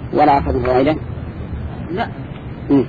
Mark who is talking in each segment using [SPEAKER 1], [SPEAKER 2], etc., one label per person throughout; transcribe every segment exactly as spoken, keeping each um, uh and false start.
[SPEAKER 1] ولا أخذ فوائده؟
[SPEAKER 2] لا.
[SPEAKER 1] مم.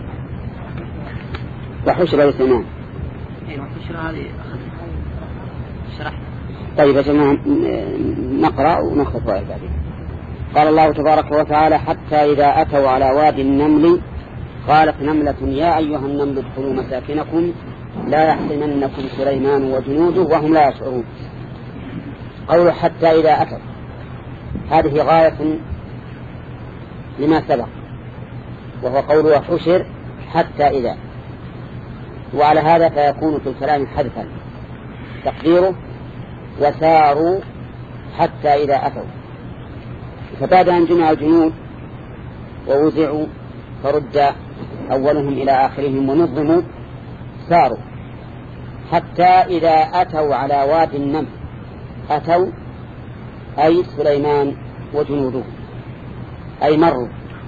[SPEAKER 1] وحشر لسليمان.
[SPEAKER 2] اي وحشر هذه أخذ شرح.
[SPEAKER 1] طيب يا جماعة نقرأ ونأخذ فوائد بعدين. قال الله تبارك وتعالى حتى إذا أتوا على وادي النمل قالت نملة يا أيها النمل ادخلوا مساكنكم لا يحطمنكم سليمان وجنوده وهم لا يشعرون. قول حتى إذا أتوا هذه غاية لما سبق، وهو قوله حشر حتى إذا، وعلى هذا فيكون في الكلام حذفا تقديره وساروا حتى إذا أتوا. فبعد أن جمع الجنود ووزعوا فرد أولهم إلى آخرهم ونظموا ساروا حتى إذا أتوا على وادي النمل. أتوا أي سليمان وجنوده أي مروا.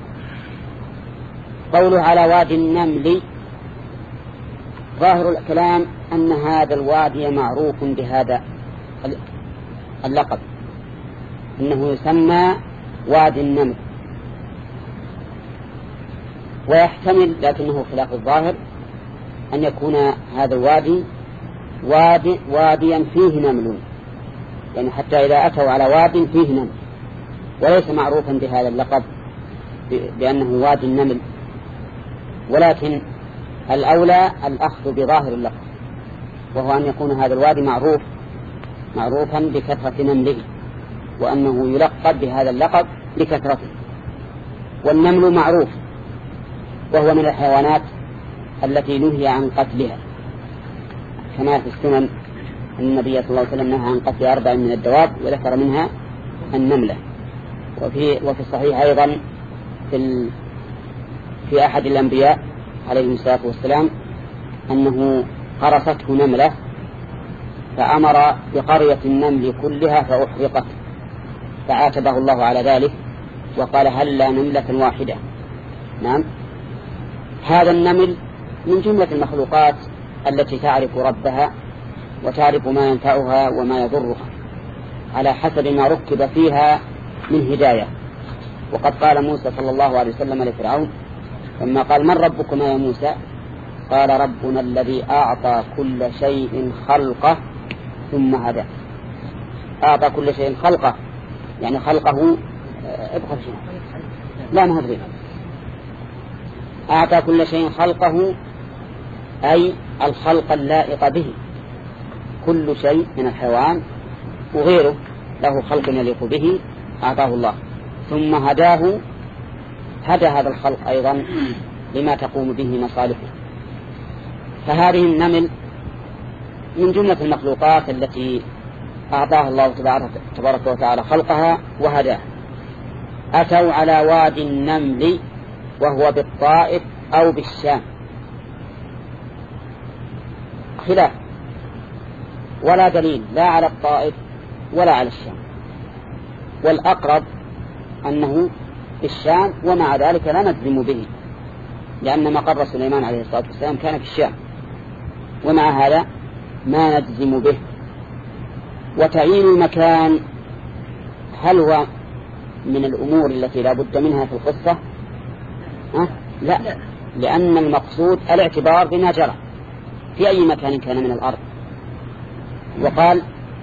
[SPEAKER 1] قوله على وادي النمل ظاهر الكلام أن هذا الوادي معروف بهذا اللقب، إنه يسمى وادي النمل، ويحتمل لكنه خلاف الظاهر أن يكون هذا الوادي وادي واديا فيه نمل، يعني حتى إذا أتوا على واد فيه نمل، وليس معروفا بهذا اللقب بأنه وادي النمل، ولكن الأولى الأخذ بظاهر اللقب، وهو أن يكون هذا الوادي معروف معروفا بكثرة نمله، وأنه يلقب بهذا اللقب لكثرته. والنمل معروف وهو من الحيوانات التي نهي عن قتلها، كما في السنن أن النبي صلى الله عليه وسلم نهى عن قتل أربع من الدواب وذكر منها النملة. وفي, وفي الصحيح أيضا في, في أحد الأنبياء عليه الصلاة والسلام أنه قرصته نملة فأمر بقرية النمل كلها فأحرقت، فعاتبه الله على ذلك وقال هل لا نملة واحدة. نعم، هذا النمل من جملة المخلوقات التي تعرف ربها وتعرف ما ينفعها وما يضرها على حسب ما ركب فيها من هداية. وقد قال موسى صلى الله عليه وسلم لفرعون لما قال من ربكما يا موسى؟ قال ربنا الذي أعطى كل شيء خلقه ثم هداه. أعطى كل شيء خلقه يعني خلقه ابقى شيء لا مهدرين أعطى كل شيء خلقه أي الخلق اللائق به، كل شيء من الحيوان وغيره له خلق يليق به أعطاه الله، ثم هداه هدى هذا الخلق أيضا لما تقوم به مصالحه. فهذه النمل من جملة المخلوقات التي أعطاها الله تبارك وتعالى خلقها وهداه. أتوا على وادي النمل وهو بالطائف أو بالشام، خلاف ولا دليل لا على الطائف ولا على الشام، والأقرب أنه بالشام، ومع ذلك لا نجزم به لأن مقر سليمان عليه الصلاة والسلام كان في الشام، ومع هذا ما نجزم به. وتعيين المكان هل هو من الأمور التي لا بد منها في القصة؟ أه؟ لا، لأن المقصود الاعتبار بما جرى في أي مكان كان من الأرض. وقال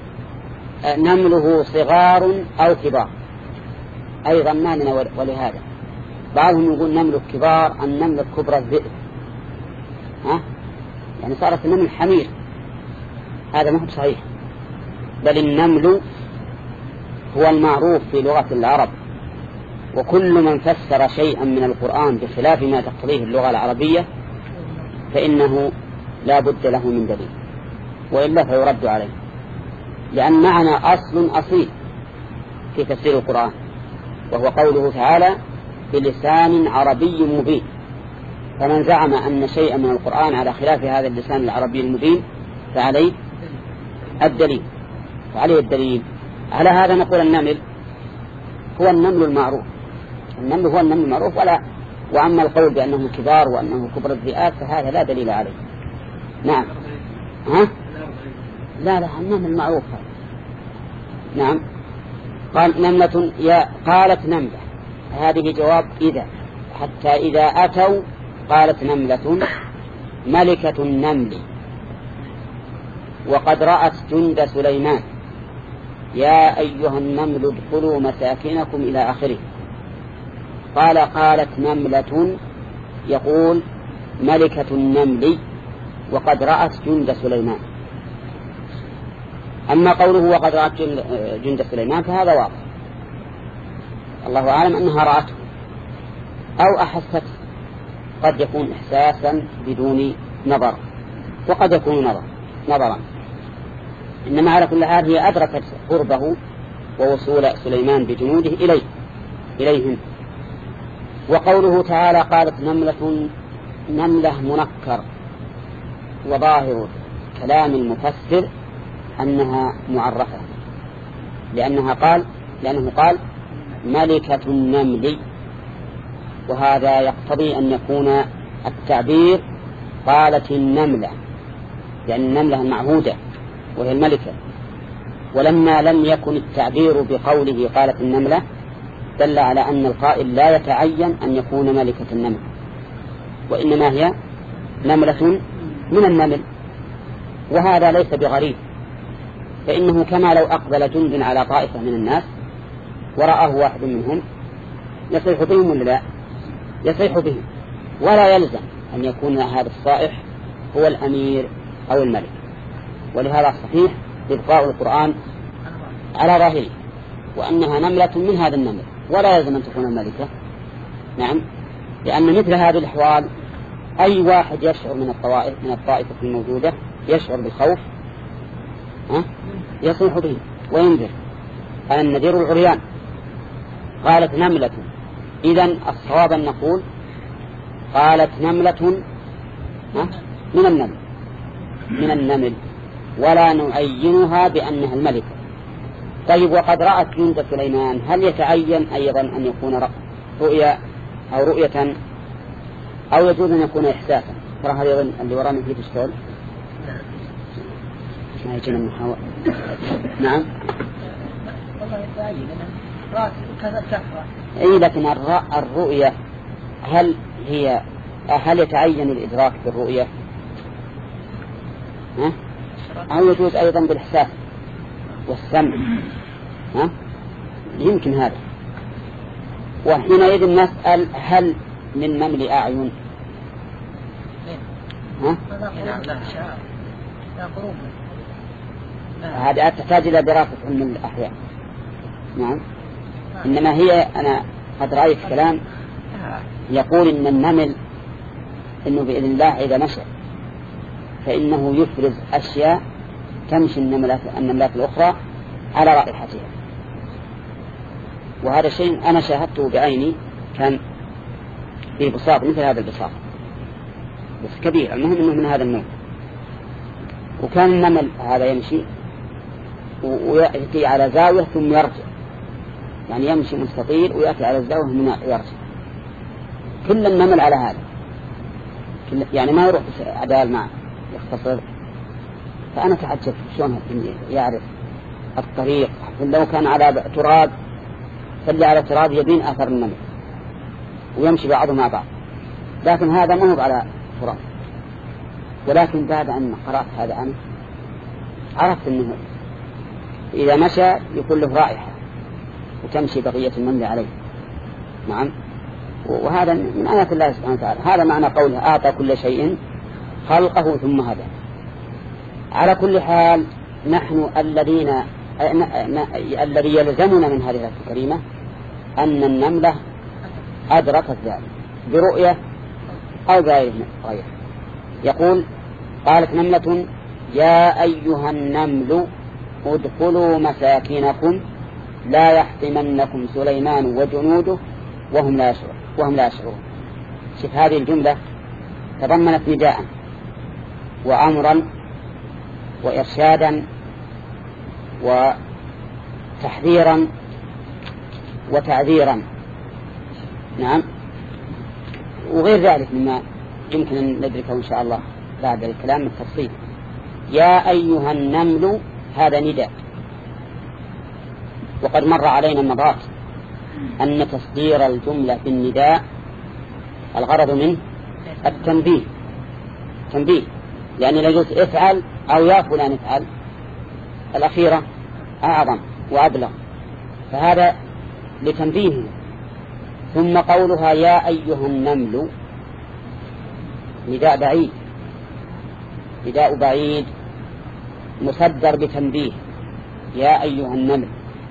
[SPEAKER 1] نمله صغار أو كبار أيضا ماننا، ولهذا بعضهم يقول نمل كبار النمل الكبرى الذئب، ها؟ يعني صارت النمل حمير، هذا ما هو صحيح، بل النمل هو المعروف في لغة العرب، وكل من فسر شيئا من القرآن بخلاف ما تقتضيه اللغة العربية فإنه لا بد له من دليل، وإلا فيرد عليه، لأن معنا أصل أصيل في تفسير القرآن، وهو قوله تعالى بلسان عربي مبين. فمن زعم أن شيئا من القرآن على خلاف هذا اللسان العربي المبين فعليه الدليل فعليه الدليل على هذا نقول النمل هو النمل المعروف، النمل هو النمل المعروف، ولا وأما القول بأنه كبار وأنه كبر الذئاب فهذا لا دليل عليه. نعم، ها؟ لا لا النمل المعروف هذا. نعم، قال نملة يا قالت نملة هذه جواب إذا، حتى إذا أتوا قالت نملة ملكة النمل وقد رأت جند سليمان يا أيها النمل ادخلوا مساكنكم إلى آخره. قال قالت نملة يقول ملكة النمل وقد رأت جند سليمان. أما قوله وقد رأت جند سليمان فهذا واضح، الله أعلم أنها رأته أو أحست، قد يكون إحساسا بدون نظر وقد يكون نظر نظرا، إنما على كل حال هي أدركت قربه ووصول سليمان بجنوده إليه إليهم. وقوله تعالى قالت نملة نملة منكر، وظاهر كلام المفسر أنها معرفة، لأنها قال لأنه قال ملكة النمل، وهذا يقتضي أن يكون التعبير قالت النملة، لأن النملة المعهودة وهي الملكة. ولما لم يكن التعبير بقوله قالت النملة دل على أن القائل لا يتعين أن يكون ملكة النمل، وإنما هي نملة من النمل، وهذا ليس بغريب، فإنه كما لو أقبل جند على طائفة من الناس ورآه واحد منهم يصيح بهم ولا لا؟ يصيح بهم، ولا يلزم أن يكون هذا الصائح هو الأمير أو الملك. ولهذا صحيح إبقاء القرآن على ظاهره وأنها نملة من هذا النمل، ولا يلزم أن تكون الملكة. نعم، لأن مثل هذه الأحوال أي واحد يشعر من الطوائف من الطائفة الموجودة يشعر بالخوف ها؟ يصيح به وينذر. قال النذير العريان. قالت نملة، إذن الصواب أن نقول قالت نملة ها؟ من النمل من النمل ولا نعينها بأنها الملكة. طيب وقد رأت جند سليمان، هل يتعين أيضا أن يكون رؤية أو رؤية أو يجوز أن يكون إحساسا؟ ترى هذا اللي ورانا فيه تشتغل ما يجينا المحاور. نعم
[SPEAKER 2] والله يتعين رأت كذا كفرة.
[SPEAKER 1] أي لكن الرؤية هل هي هل يتعين الإدراك بالرؤية ها؟ أو يجوز أيضا بالإحساس والسمع ها؟ يمكن هذا. وحينئذ نسأل هل من نمل أعين ها؟ هذا تحتاج إلى دراسة علم الأحياء. نعم، إنما هي أنا قد رأيت كلام يقول إن النمل إنه بإذن الله إذا مشى فإنه يفرز أشياء تمشي النملات, النملات الأخرى على رائحتها. وهذا الشيء أنا شاهدته بعيني، كان في بساط مثل هذا البساط بس كبير، المهم أنه من هذا النوع، وكان النمل هذا يمشي ويأتي على زاوية ثم يرجع، يعني يمشي مستطيل ويأتي على الزاوية ثم يرجع. كل النمل على هذا، يعني ما يروح عدال معه يختصر. فأنا تعجبت شلون يعرف الطريق، لو كان على تراب فاللي على تراب يبين أثر النمل ويمشي بعضهم مع بعض، لكن هذا ما هو على تراب. ولكن بعد أن قرأت هذا أنا عرفت أنه إذا مشى يكون له رائحة وتمشي بقية النمل عليه. نعم، وهذا من آيات الله سبحانه وتعالى. هذا معنى قوله أعطى كل شيء خلقه ثم هدى. على كل حال نحن الذين الذي يلزمنا من هذه الآية الكريمة أن النملة أدركت ذلك برؤية أو غير غير. يقول قالت نملة يا أيها النمل ادخلوا مساكنكم لا يحطمنكم سليمان وجنوده وهم لا يشعرون وهم لا يشعرون. شوف هذه الجملة تضمنت نداء وأمرا وإرشادا وتحذيرا وتعذيرا. نعم، وغير ذلك مما يمكن أن ندركه إن شاء الله بعد الكلام التفصيل. يا أيها النمل هذا نداء، وقد مر علينا مرات أن تصدير الجملة بالنداء الغرض منه التنبيه تنبيه، لأن لا يجوز افعل أو يا فلان افعل، الأخيرة أعظم وأبلغ، فهذا لتنبيه. ثم قولها يا أيها النمل نداء بعيد، نداء بعيد مصدر بتنبيه يا أيها النمل،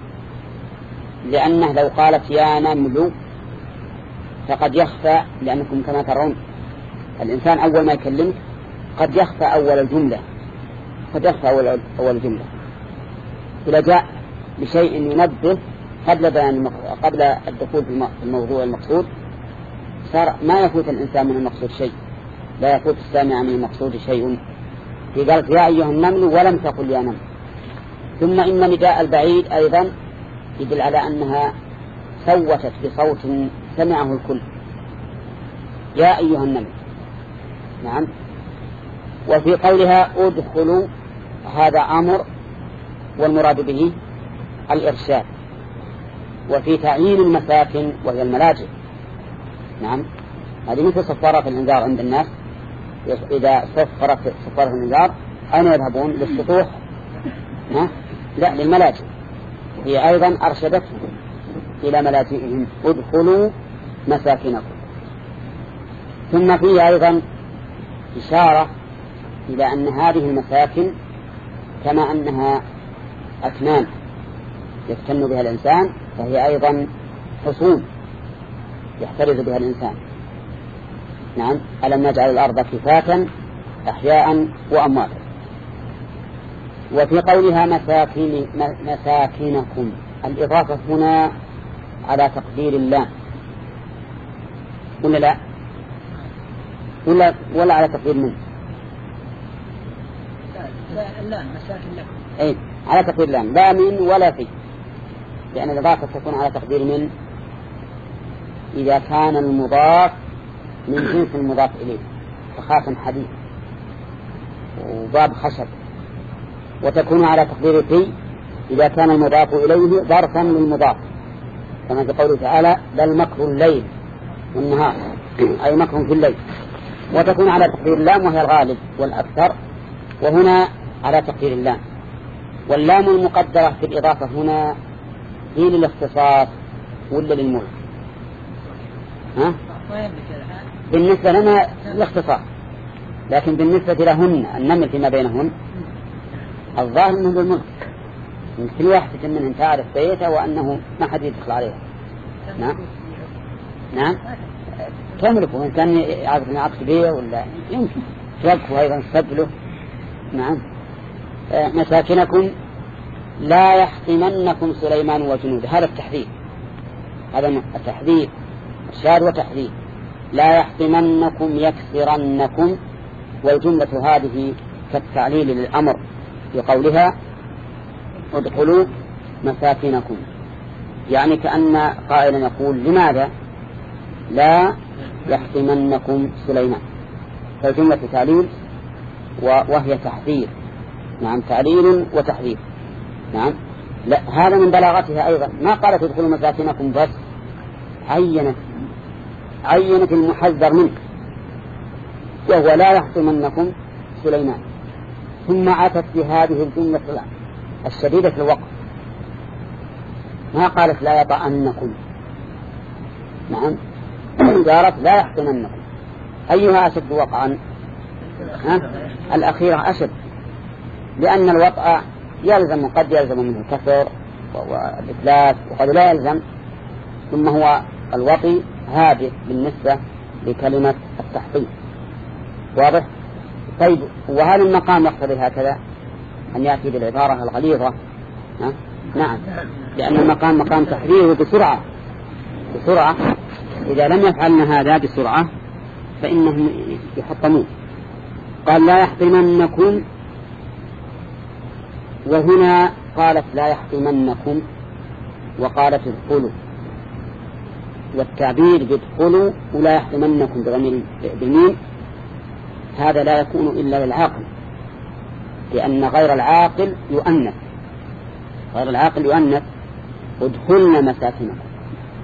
[SPEAKER 1] لأنه لو قالت يا نمل فقد يخفى، لأنكم كما ترون الإنسان أول ما يكلمك قد يخفى أول الجملة، قد يخفى أول, أول الجملة إذا جاء بشيء ينبه قبل بيان قبل الدخول في الموضوع المقصود، صار ما يفوت الإنسان من المقصود شيء، لا يفوت السامع من المقصود شيء. في قالت يا أيها النمل ولم تقل يا نمل. ثم إن نداء البعيد أيضا يدل على أنها صوتت بصوت سمعه الكل، يا أيها النمل. نعم. وفي قولها ادخلوا هذا أمر والمراد به الإرشاد. وفي تعيين المساكن وهي الملاجئ، نعم، هذه مثل صفارة الإنذار عند الناس، إذا صفرت صفارة الإنذار أين يذهبون؟ للسطوح؟ لا، للملاجئ. هي أيضا أرشدتهم إلى ملاجئهم، ادخلوا مساكنكم. ثم فيه أيضا إشارة إلى أن هذه المساكن كما أنها أكنان يفتن بها الإنسان، فهي أيضا حصون يحترز بها الإنسان. نعم. ألم نجعل الأرض كفاتا أحياء وأمواتا. وفي قولها مساكن مساكنكم الإضافة هنا على تقدير اللام ولا لا ولا, ولا على تقدير من
[SPEAKER 2] اللام مساكن لكم،
[SPEAKER 1] أي على تقدير اللام، لا من ولا في، لأن الإضافة تكون على تقدير من إذا كان المضاف من جنس المضاف إليه، فخاتم حديد وباب خشب. وتكون على تقدير في إذا كان المضاف إليه ظرفا للمضاف، كما في قوله تعالى بل مكر الليل والنهار، أي مكر في الليل. وتكون على تقدير اللام وهي الغالب والأكثر، وهنا على تقدير اللام. واللام المقدرة في الإضافة هنا هي للاختصاص ولا للملك؟ ها؟ بالنسبة لنا الاختصاص، لكن بالنسبة لهن النمل فيما بينهن الظاهر منه بالملك، من كل واحدة منهم تعرف بيته وأنه ما حد يدخل عليها. نعم نعم تملكه، إن كان يعرف أنه عقد بيه ولا يمكن توقفه أيضا سبله. نعم. مساكنكم لا يحطمنكم سليمان وجنود، هذا التحذير، هذا التحذير إرشاد وتحذير. لا يحطمنكم يكسرنكم، والجملة هذه كالتعليل للأمر في قولها ادخلوا مساكنكم، يعني كأن قائلا يقول لماذا لا يحطمنكم سليمان، فالجملة تعليل وهي تحذير. نعم، تعليل وتحذير. نعم. لا، هذا من بلاغتها أيضا، ما قالت ادخلوا مساكنكم بس، عينت عينت المحذر منه وهو لا يحطمنكم سليمان، ثم أتت بهذه الجملة الشديدة في الوقت، ما قالت لا يطعنكم. نعم، قالت لا يحطمنكم. أيها أشد وقعا؟ الأخيرة أشد، لأن الوطأ يلزم، قد يلزم منه الكسر والإفلاس وقد لا يلزم، ثم هو الوطي هادئ بالنسبة لكلمة التحطيم. واضح؟ طيب، وهذا المقام يقتضي هكذا أن يأتي بالعبارة الغليظة. ها؟ نعم، لأن المقام مقام تحذيره بسرعة بسرعة إذا لم يفعلن هذا بسرعة فإنهم يحطمون. قال لا يحطمنكم، وهنا قالت لا يحطمنكم وقالت ادخلوا، والتعبير بادخلوا ولا يحطمنكم بضمير بالميم هذا لا يكون إلا للعاقل، لأن غير العاقل يؤنث، غير العاقل يؤنث ادخلنا مساكنكم،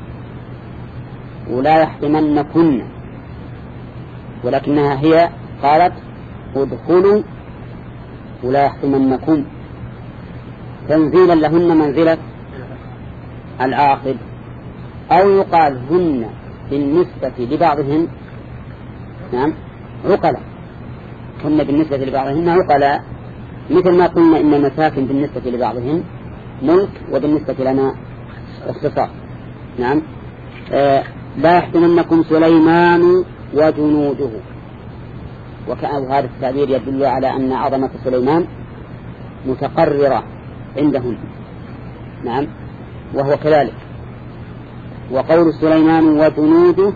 [SPEAKER 1] ولا يحطمنكن، ولكنها هي قالت ادخلوا ولا يحطمنكم تنزيلا لهن منزلة العاقل، أو يقال هن بالنسبة لبعضهن نعم عقلاء، هن بالنسبة لبعضهن عقلاء، مثل ما قلنا إن المساكن بالنسبة لبعضهن ملك وبالنسبة لنا اختصاص. نعم. آه لا يحتمنكم سليمان وجنوده، وكأن هذا التعبير يدل على أن عظمة سليمان متقررة عندهم. نعم. وهو كذلك. وقول سليمان وجنوده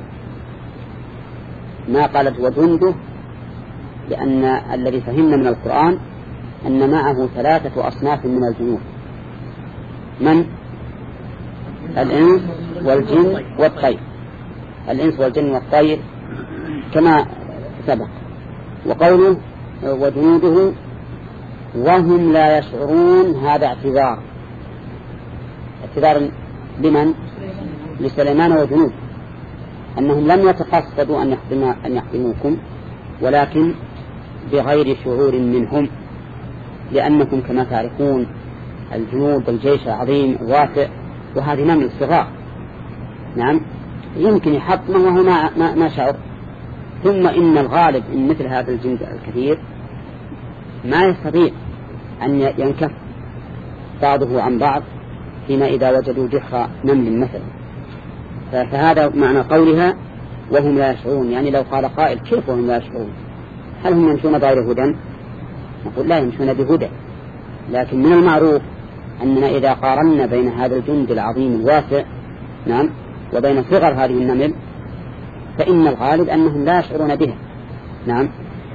[SPEAKER 1] ما قالت وجنده، لأن الذي فهمنا من القرآن أن معه ثلاثة أصناف من الجنود، من؟ الإنس والجن والطير، الإنس والجن والطير كما سبق. وقوله وجنوده وهم لا يشعرون هذا اعتذار، اعتذار لمن؟ لسليمان وجنود، أنهم لم يتقصدوا أن أن يحكموكم، ولكن بغير شعور منهم، لأنكم كما تعرفون الجنود الجيش العظيم واسع، وهذه من الصغار. نعم. يمكن يحطمه وهو ما, ما, ما شعر. ثم إن الغالب إن مثل هذا الجند الكثير ما يستطيع أن ينكف بعضه عن بعض فيما إذا وجدوا جحر نمل مثلا. فهذا معنى قولها وهم لا يشعرون، يعني لو قال قائل كيف وهم لا يشعرون؟ هل هم يمشون غير هدى؟ نقول لا، يمشون بهدى، لكن من المعروف أننا إذا قارنا بين هذا الجند العظيم الواسع نعم وبين صغر هذه النمل فإن الغالب أنهم لا يشعرون بها. نعم.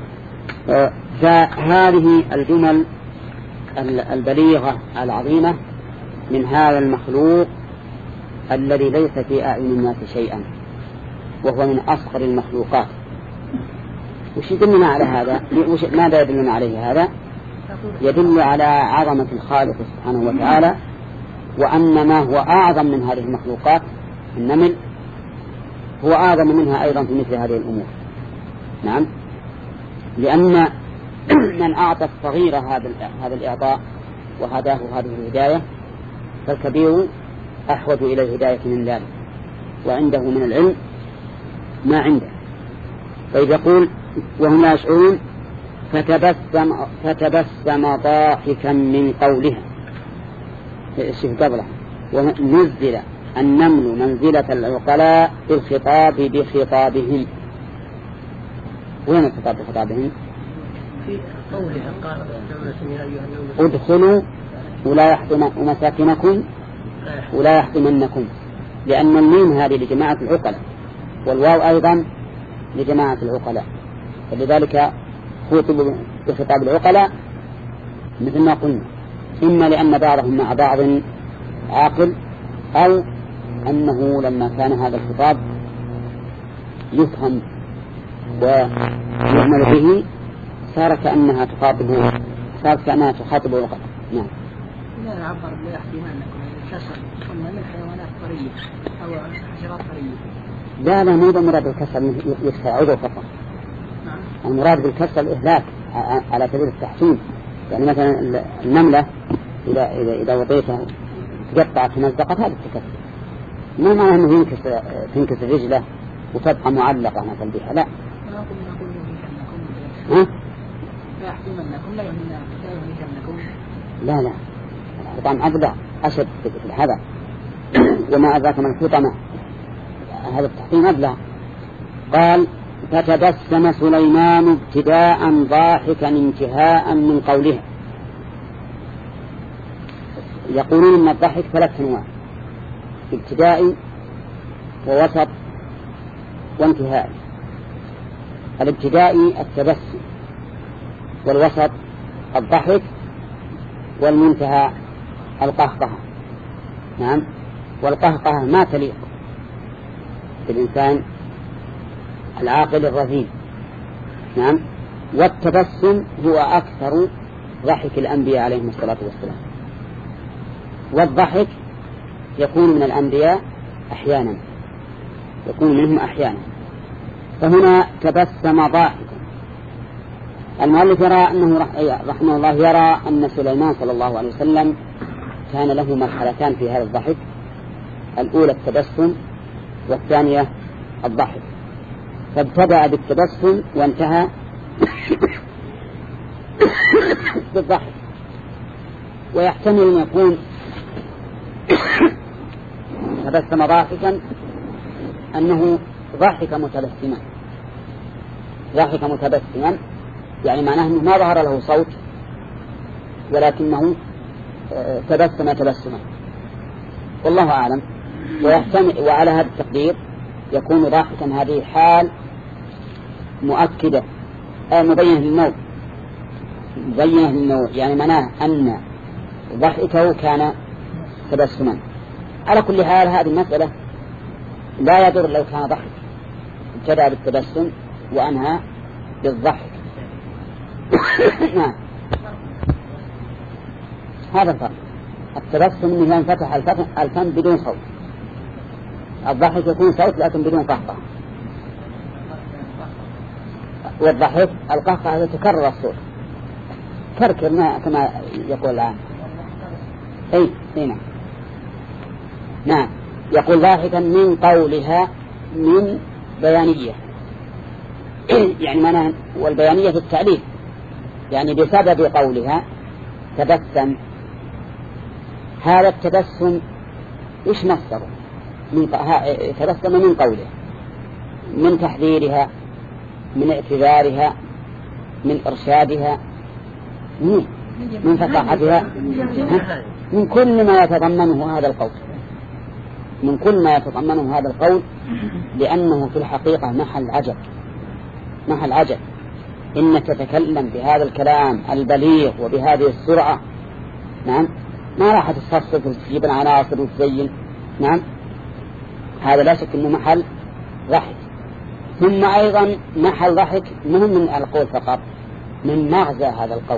[SPEAKER 1] فهذه الجمل البليغة العظيمة من هذا المخلوق الذي ليس في أعين الناس شيئا، وهو من أصغر المخلوقات. وش يدلنا على هذا؟ ماذا يدلنا عليه هذا؟ يدل على عظمة الخالق سبحانه وتعالى، وأن ما هو أعظم من هذه المخلوقات النمل هو أعظم منها أيضا في مثل هذه الأمور. نعم. لأن من أعطى الصغير هذا هذا الإعطاء وهداه هذه الهداية فالكبير أحوج إلى الهداية من ذلك، وعنده من العلم ما عنده. طيب يقول وهم لا يشعرون فتبسم, فتبسم ضاحكا من قولها. الشيخ قبله ونزل النمل منزلة العقلاء بالخطاب بخطابهم. وين الخطاب بخطابهم؟
[SPEAKER 2] في قولها قال
[SPEAKER 1] ادخلوا ولا يحطم مساكنكم ولا يحطمنكم، لأن الميم هذه لجماعة العقلاء والواو أيضا لجماعة العقلاء، فلذلك خوطب بخطاب العقلاء مثل ما قلنا، إما لأن بعضهم مع بعض عاقل، أو أنه لما كان هذا الخطاب يفهم ويعمل به صار كأنها تخاطب صار كأنها تخاطب العقلاء. نعم.
[SPEAKER 2] لا نعبر لا يحتملنكم الكسر قلنا من حيوانات طرية أو حشرات طرية.
[SPEAKER 1] لا لا، مو المراد بالكسر يكسر عضو فقط.
[SPEAKER 2] نعم.
[SPEAKER 1] المراد بالكسر الإهلاك على سبيل التحسين، يعني مثلا النملة إذا إذا إذا وطيتها تقطعت ومزقت هذا التكسر، ما معناه أنه ينكسر تنكسر رجله وتبقى معلقة مثلا بها، لا. ها؟
[SPEAKER 2] لا يحتملنكم لا يهلكنكم.
[SPEAKER 1] لا لا، الحطام أبلغ أشد في الحذر، وما أدراك ما الحطمة، هذا التحطيم أبلغ. قال فتبسم سليمان ابتداء ضاحكا انتهاء من قولها. يقولون أن الضحك ثلاث أنواع: ابتدائي ووسط وانتهائي. الابتدائي التبسم، والوسط الضحك، والمنتهى القهقهة. نعم. والقهقهة ما تليق بالإنسان العاقل الرزين. نعم. والتبسم هو أكثر ضحك الأنبياء عليهم الصلاة والسلام، والضحك يكون من الأنبياء أحيانا يكون منهم أحيانا. فهنا تبسم ضاحكا. المؤلف يرى أنه رحمه الله يرى أن سليمان صلى الله عليه وسلم كان له مرحلتان في هذا الضحك، الأولى التبسم والثانية الضحك، فابتدأ بالتبسم وانتهى بالضحك. ويحتمل أن يكون تبسم ضاحكا أنه ضحك متبسما، ضحك متبسما يعني معناه أنه ما ظهر له صوت ولكنه تبسم تبسما، والله أعلم. ويحتمل وعلى هذا التقدير يكون ضاحكا هذه حال مؤكدة أو مبينة للنوع، مبينة للنوع يعني معناه أن ضحكه كان تبسما. على كل حال هذه المسألة لا يضر لو كان ضحك ابتدأ بالتبسم وأنهى بالضحك. نعم هذا الفرق. التبسم أنه ينفتح الفم بدون صوت، الضحك يكون صوت لكن بدون قهقه، والضحك القهقه يتكرر الصوت كركر ما كما يقول الآن. أي هنا نعم يقول ضاحكا من قولها من بيانية يعني معناها والبيانية في التعليل يعني بسبب قولها تبسم. هذا التبسم إيش مصدره؟ من تبسم من قولها، من تحذيرها، من اعتذارها، من إرشادها، من, من فصاحتها، من كل ما يتضمنه هذا القول، من كل ما يتضمنه هذا القول، لأنه في الحقيقة محل عجب، محل عجب إنك تتكلم بهذا الكلام البليغ وبهذه السرعة. نعم ما راح تتصفف وتجيب العناصر وتزين. نعم هذا لا شك أنه محل ضحك. ثم أيضا محل ضحك مهم من القول فقط، من مغزى هذا القول،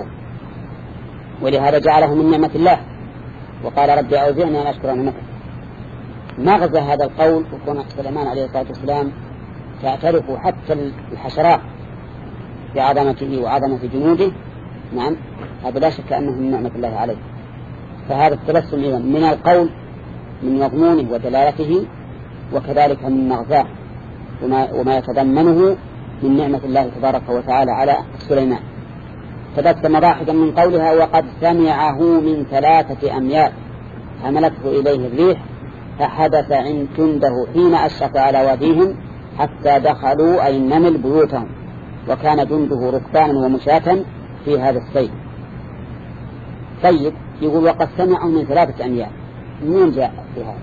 [SPEAKER 1] ولهذا جعله من نعمة الله وقال ربي أوزعني أن أشكر نعمتك. مغزى هذا القول وكون سليمان عليه الصلاة والسلام تعترف حتى الحشرات بعظمته وعظمة جنوده. نعم هذا لا شك أنه من نعمة الله عليه. فهذا التبسم إذن من القول من مضمونه ودلالته، وكذلك من مغزاه وما, وما يتضمنه من نعمة الله تبارك وتعالى على سليمان. تبسم ضاحكا من قولها وقد سمعه من ثلاثة أميال حملته إليه الريح فحدث عند جنده حين أشرف على واديهم حتى دخلوا أي النمل بيوتهم وكان جنده ركبانا ومشاة في هذا السيل. طيب يقول وقد سمعه من ثلاثة أميال، من جاء في هذا؟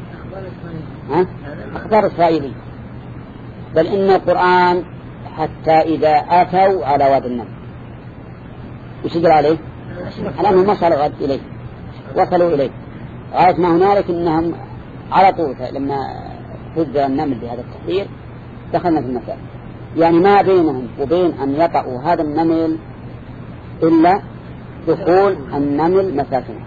[SPEAKER 1] ها؟ أخبار إسرائيلي. بل إن القرآن حتى إذا أتوا على وادي النمل وش يقول عليه؟ على أنهم وصلوا إليه وصلوا إليه غاية ما هنالك إنهم على طول لما فذر النمل بهذا التحذير دخلنا في المساء، يعني ما بينهم وبين أن يقعوا هذا النمل إلا دخول النمل مساكنه،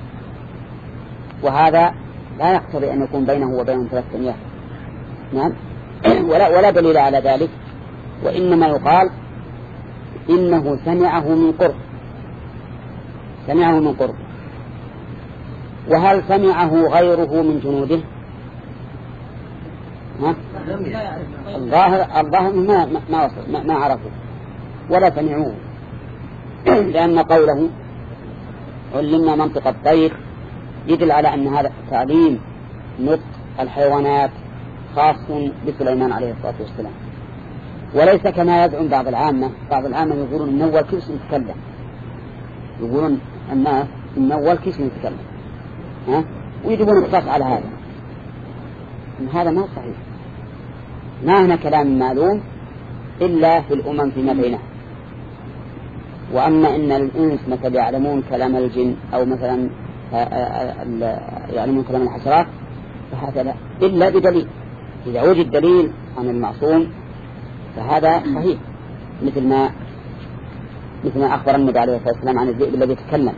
[SPEAKER 1] وهذا لا يقتضي أن يكون بينه وبينهم ثلاثة أميال. نعم ولا, ولا دليل على ذلك، وإنما يقال إنه سمعه من قرب، سمعه من قرب. وهل سمعه غيره من جنوده؟ ها؟ الظاهر الظاهر ما ما وصل ما, ما عرفوا ولا سمعوه، لأن قوله علمنا منطق الطير يدل على أن هذا تعليم نطق الحيوانات خاص بسليمان عليه الصلاة والسلام، وليس كما يدعون بعض العامة. بعض العامة يقولون إن أول كيس يتكلم، يقولون الناس إن أول كيس يتكلم، ها؟ ويجبون القصاص على هذا. إن هذا ما صحيح، ما هنا كلام معلوم إلا في الأمم فيما بينها. وأما إن الإنس مثل يعلمون كلام الجن أو مثلا يعلمون كلام الحشرات فهذا لا إلا بدليل. إذا وجد دليل عن المعصوم فهذا صحيح، مثل ما مثل ما أخبر النبي عليه الصلاة والسلام عن الذئب الذي تكلم،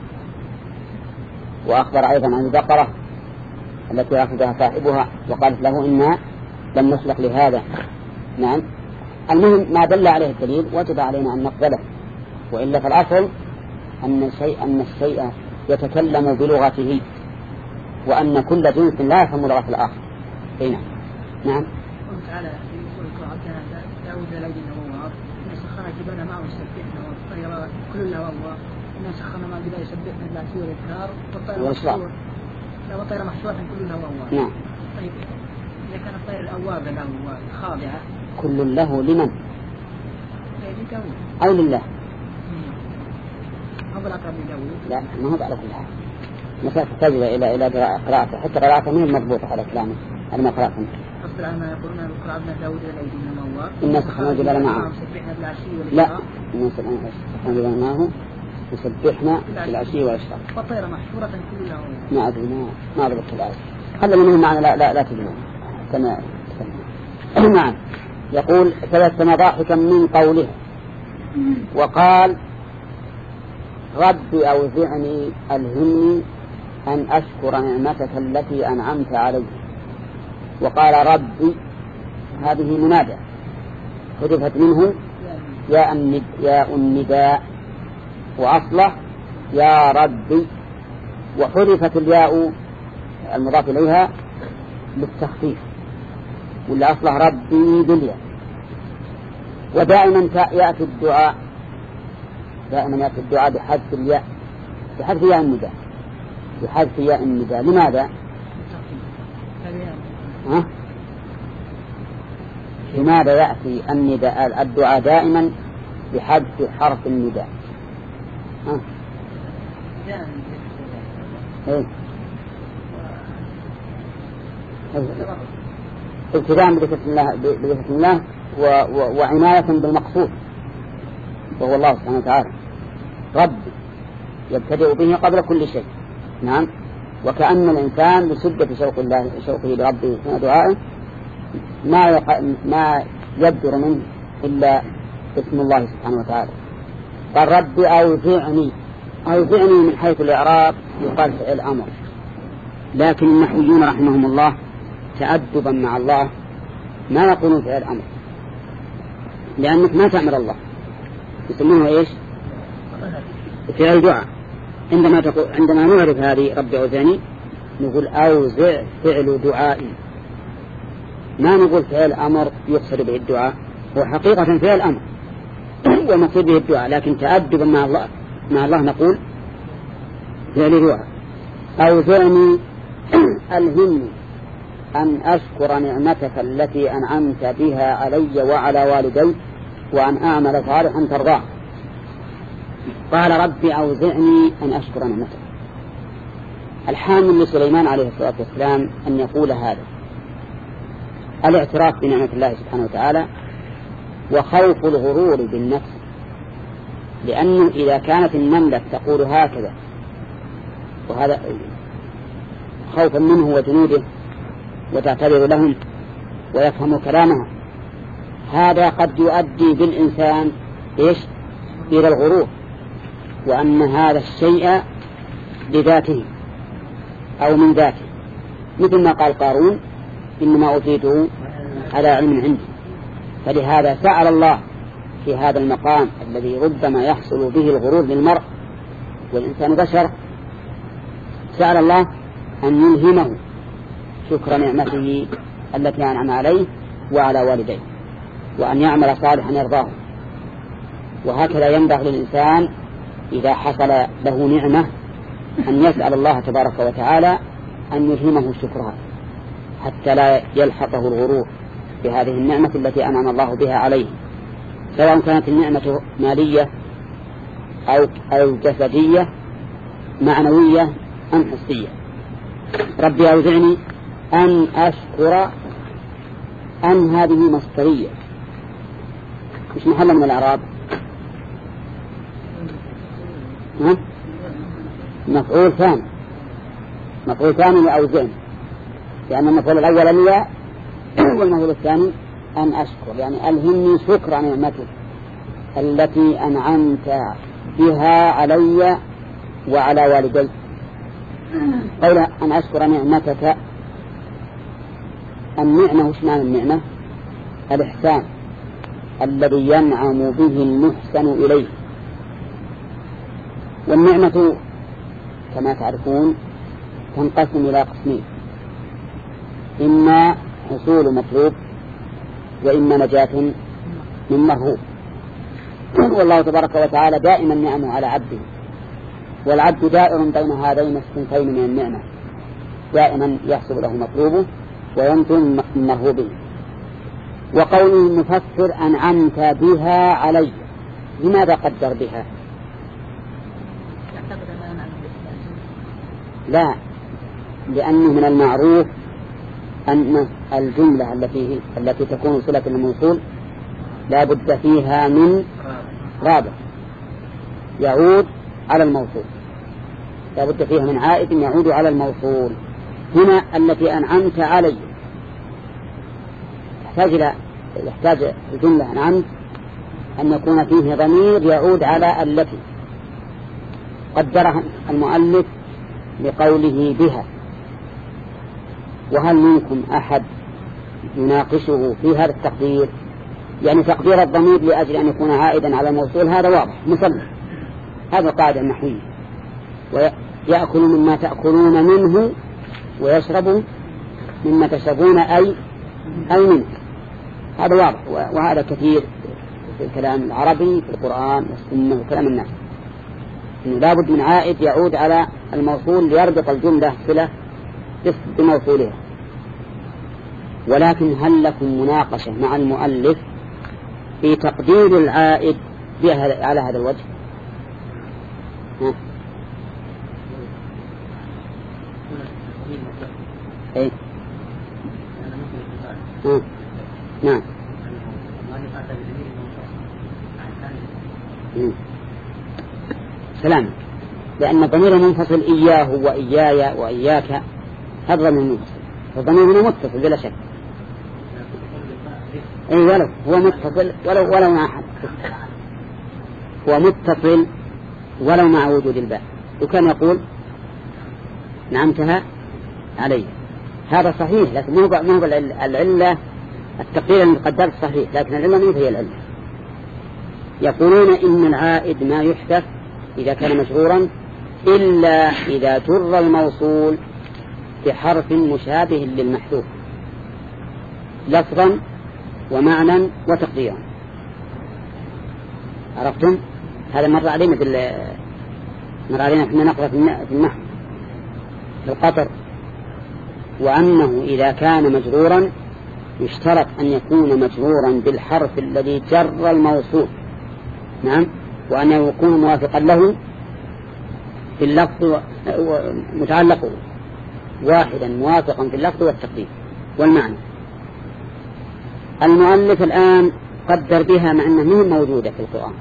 [SPEAKER 1] وأخبر أيضا عن البقرة التي أخذها صاحبها وقالت له إنها لم نخلق لهذا. نعم. المهم ما دل عليه الدليل وجب علينا أن نقبله، وإلا فالأصل أن الشيء أن الشيء يتكلم بلغته، وأن كل جنس لا يفهم لغة الآخر. هنا نعم.
[SPEAKER 2] قال تعالى في سورة عبدنا داود الذي نوار إن سخر جبال معه يسبحنا والطير كل له الله إن سخرنا ما جبال يسبحنا بالعشي والإبكار والطير محشورة لا والطير محشورة كل له الله.
[SPEAKER 1] نعم.
[SPEAKER 2] طيب إذا كان الطير الأواب له خاضعة
[SPEAKER 1] كل له لمن؟
[SPEAKER 2] لداود
[SPEAKER 1] أو لله؟
[SPEAKER 2] هو الأقرب لداود.
[SPEAKER 1] لا ما هو على كل حال. مسألة تحتاج إلى إلى قراءته، حتى قراءته من مضبوطة على كلامه على ما قرأته.
[SPEAKER 2] أصل على ما يقولون القرآن ابن داود الذي نوار
[SPEAKER 1] إن سخرنا جبال معه. لا إن سخرنا جبال معه يسبحنا بالعشي والإشراق.
[SPEAKER 2] والطير محشورة كلها.
[SPEAKER 1] ما أدري ما ما ضبط الآية. هذا منه معنى لا لا لا تجمع. كما نعم. يقول تبسم ضاحكا من قوله وقال ربي أوزعني ألهمني أن أشكر نعمتك التي أنعمت علي. وقال ربي هذه منادى حذفت منه ياء النداء وأصله يا ربي، وحذفت الياء المضاف إليها بالتخفيف، ولا أصله ربي بالياء. ودائما يأتي الدعاء دائما يأتي الدعاء بحذف الياء بحذف ياء النداء بحذف ياء النداء. لماذا؟ ها؟ لماذا يأتي النداء الدعاء دائما بحذف حرف النداء؟ ها؟ ايه ابتداء بذكر الله بذكر الله وعناية بالمقصود وهو الله سبحانه وتعالى. رب يبتدئ به قبل كل شيء. نعم. وكأن الإنسان بشدة شوق الله شوقه لربه ودعائه ما يق... ما يبدر منه إلا اسم الله سبحانه وتعالى. قال رب أوزعني. أوزعني من حيث الإعراب يقال فعل أمر، لكن النحويون رحمهم الله تأدبا مع الله ما يقولون فعل أمر، لأنك ما تأمر الله، يسمونه إيش؟ فعل دعاء. عندما تقول عندما نعرف هذه رب أوزعني نقول أوزع فعل دعائي، ما نقول فعل أمر يقصد به الدعاء، هو حقيقة فعل أمر ومقصود به الدعاء، لكن تأدبا مع الله مع الله نقول فعل دعاء. أوزعني ألهمني أن أشكر نعمتك التي أنعمت بها علي وعلى والدي وأن أعمل صالحا ترضاه. قال ربي أوزعني أن أشكر نعمتك. الحامل لسليمان عليه الصلاة والسلام أن يقول هذا الاعتراف بنعمة الله سبحانه وتعالى وخوف الغرور بالنفس، لأنه إذا كانت النملة تقول هكذا وهذا خوفا منه وجنوده وتعتذر لهم ويفهم كلامها، هذا قد يؤدي بالإنسان إيش؟ إلى الغرور، وأن هذا الشيء لذاته أو من ذاته، مثل ما قال قارون إنما أوتيته على علم عندي. فلهذا سأل الله في هذا المقام الذي ربما يحصل به الغرور للمرء والإنسان بشر، سأل الله أن يلهمه شكر نعمته التي أنعم عليه وعلى والديه وأن يعمل صالحا يرضاه. وهكذا ينبغي للإنسان إذا حصل له نعمة أن يسأل الله تبارك وتعالى أن يلهمه شكرها حتى لا يلحقه الغرور بهذه النعمة التي أنعم الله بها عليه، سواء كانت النعمة مالية أو, أو جسدية معنوية أم حسية. ربي أوزعني أن أشكر. أن هذه مصدرية مش محل من الأعراب، مفعول ثاني مفعول ثاني لأوزعني، لأن المفعول الأول لي والمفعول الثاني أن أشكر، يعني ألهمني شكر نعمتك التي أنعمت بها علي وعلى والدي. قول أن أشكر نعمتك النعمة وش معنى النعمة؟ الإحسان الذي ينعم به المحسن إليه. والنعمة كما تعرفون تنقسم إلى قسمين: إما حصول مطلوب وإما نجاة من مرهوب. والله تبارك وتعالى دائما نعمه على عبده، والعبد دائر بين هذين الصنفين من النعمة، دائما يحصل له مطلوبه وينتم من مرهوبه. وقوله المفسر أنعمت بها علي، لماذا قدر بها؟ لا، لأنه من المعروف أن الجملة التي التي تكون صلة الموصول لا بد فيها من رابط يعود على الموصول، لا بد فيها من عائد يعود على الموصول. هنا التي أنعمت علي يحتاج إلى يحتاج الجملة أنعمت أن يكون فيه ضمير يعود على التي قدرها المؤلف بقوله بها. وهل منكم أحد يناقشه في هذا التقدير؟ يعني تقدير الضمير لأجل أن يكون عائدا على الموصول هذا واضح مسلم، هذا قاعدة نحوية. ويأكل مما تأكلون منه ويشرب مما تشربون أي أي منه، هذا واضح. وهذا كثير في الكلام العربي في القرآن والسنة وكلام الناس، إنه لابد من عائد يعود على الموصول ليربط الجملة صلة بموصولها. ولكن هل لكم مناقشة مع المؤلف في تقدير العائد على هذا الوجه؟ ها؟ أي. ها. نعم. سلام. لأن الضمير المنفصل إياه وإياي وإياك هذا ضمير منفصل، فالضمير هنا متصل بلا شك. أي ولو هو متصل ولو ولو مع أحد، هو متصل ولو مع وجود الباء. وكان يقول نعمتها علي، هذا صحيح، لكن مو مو العلة التقدير المقدر صحيح، لكن العلة ما هي العلة. يقولون إن العائد ما يحدث إذا كان مشغورا إلا إذا جر الموصول بحرف مشابه للمحذوف لفظا ومعنى وتقديرا. عرفتم؟ هذا مر علينا في مر علينا في نقرأ في النحو في القطر، وأنه إذا كان مجرورا يشترط أن يكون مجرورا بالحرف الذي جر الموصول، نعم، وأن يكون موافقا له في اللفظ متعلقه واحدا موافقا في اللفظ والتقدير والمعنى. المؤلف الآن قدر بها مع أنها مو موجودة في القرآن،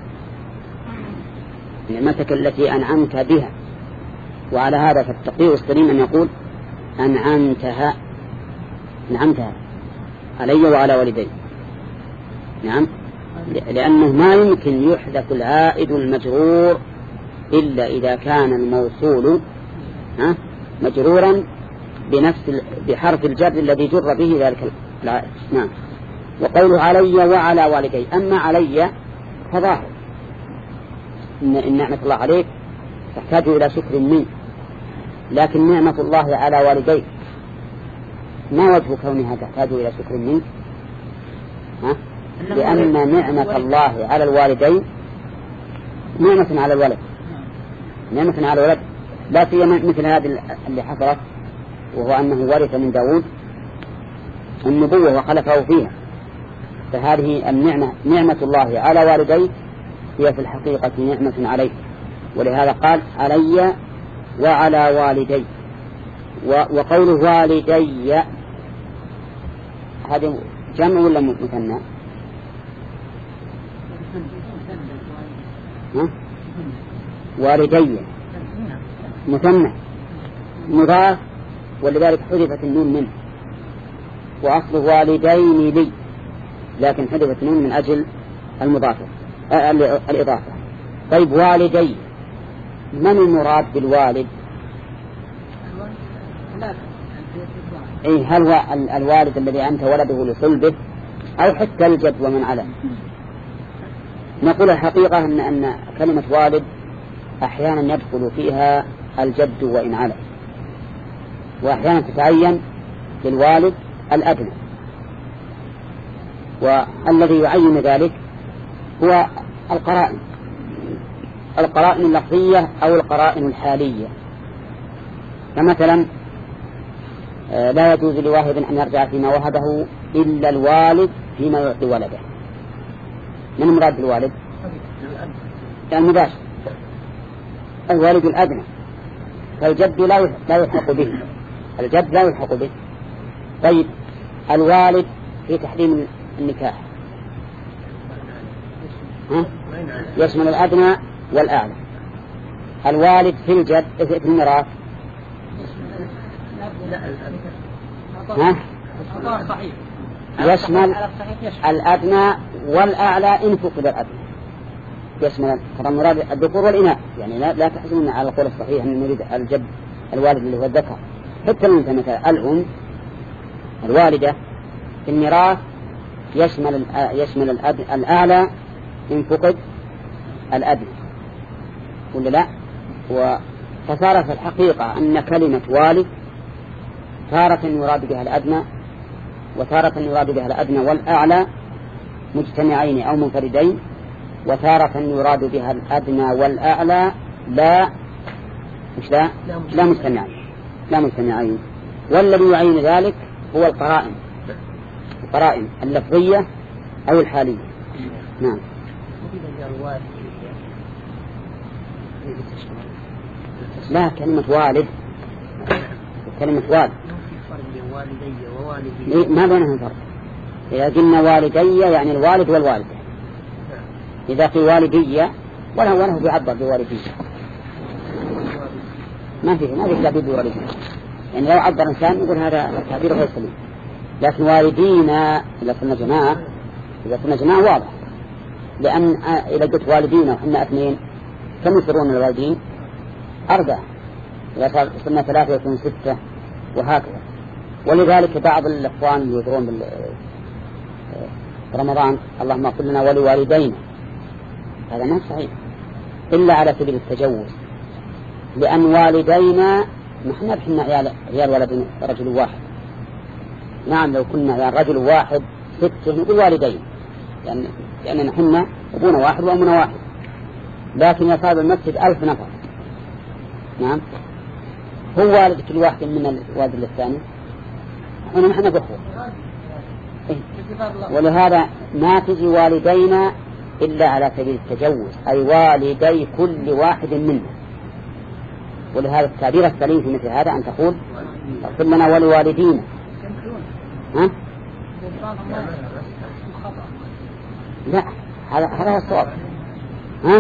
[SPEAKER 1] نعمتك التي أنعمت بها، وعلى هذا فالتقدير السليم أن يقول أنعمتها أنعمتها علي وعلى والدي، نعم، لأنه ما يمكن يحدث العائد المجرور إلا إذا كان الموصول ها مجرورا بنفس بحرف الجر الذي جر به ذلك العائد. نعم. وقوله علي وعلى والدي، أما علي فظاهر إن نعمة الله عليك تحتاج إلى شكر منه، لكن نعمة الله على والديك ما وجه كونها تحتاج إلى شكر منه؟ ها؟ لأن نعمة الله على الوالدين نعمة على الولد، نعمة على الولد، لا سيما مثل هذه اللي حصلت، وهو أنه ورث من داود النبوة وخلفه فيها. فهذه النعمة نعمة الله على والديه هي في الحقيقة نعمة عليه، ولهذا قال علي وعلى والدي. وقوله والدي هذا جمع ولا مثنى؟ والدي مثنى مضاف، ولذلك حذفت النون منه، وأصله والدين لي، لكن حذفت النون من أجل المضافة آه الإضافة. طيب والدي، من المراد بالوالد؟ أي هل هو الوالد الذي أنت ولده لصلبه أو حتى الجد ومن على؟ نقول الحقيقة أن, أن كلمة والد أحيانا يدخل فيها الجد وإن على، وأحيانا تتعين للوالد الأدنى، والذي يعين ذلك هو القرائن القرائن اللفظية أو القرائن الحالية. فمثلا لا يجوز لواهب أن يرجع فيما وهبه إلا الوالد فيما يعطي ولده. من المراد بالوالد؟ المباشر، الوالد الأدنى، فالجد لا يلحق به، الجد لا يلحق به. طيب الوالد في تحريم النكاح ها؟ يشمل الأدنى والأعلى. الوالد في الجد في الميراث ها؟ يشمل الأدنى والأعلى إن فقد الأدنى، يشمل ترى مراد الذكور والإناث، يعني لا, لا تحزمون على القول الصحيح أن نريد الجد الوالد اللي هو الذكر، حتى الأنثى مثلا الأم الوالدة في الميراث يشمل يشمل الأعلى إن فقد الأدنى ولا لا؟ فصار في الحقيقة أن كلمة والد تارة يراد بها الأدنى وتارة يراد بها الأدنى والأعلى مجتمعين أو منفردين، وتارة يراد بها الأدنى والأعلى لا مش لا لا مجتمعين لا مجتمعين. والذي يعين ذلك هو القرائن القرائن اللفظية أو الحالية. نعم. لا كلمة والد كلمة والد ما بينهم فرق. إذا قلنا والدي يعني الوالد والوالدة، إذا في والدية ولا هو ولا بيعبر بوالدية، ما فيه ما فيه تعبير بوالدية، يعني لو عبر إنسان يقول هذا التعبير غير سليم. لكن والدينا إذا كنا جماعة إذا كنا جماعة واضح، لأن إذا قلت والدينا وحنا اثنين كم يصيرون الوالدين؟ أربعة، إذا صرنا ثلاثة يكون ستة وهكذا. ولذلك بعض الإخوان اللي يدرون برمضان اللهم اغفر لنا ولوالدينا، هذا ما صحيح إلا على سبيل التجوز، لأن والدينا نحن بحنا عيال عيال ولد رجل واحد. نعم لو كنا عيال رجل واحد ستة نقول والدين، لأن يعني نحن أبونا واحد وأمنا واحد، لكن يصاب المسجد ألف نفر. نعم هو والد كل واحد من الوالد للثاني، أنا نحن بأخوة إيه؟ ولهذا ما تجي والدينا إلا على سبيل التجوز، أي والدي كل واحد منا. ولهذا التعبير السليم في مثل هذا أن تقول اغفر لنا ولوالدينا. ها؟ لا هذا هذا هو الصواب. ها؟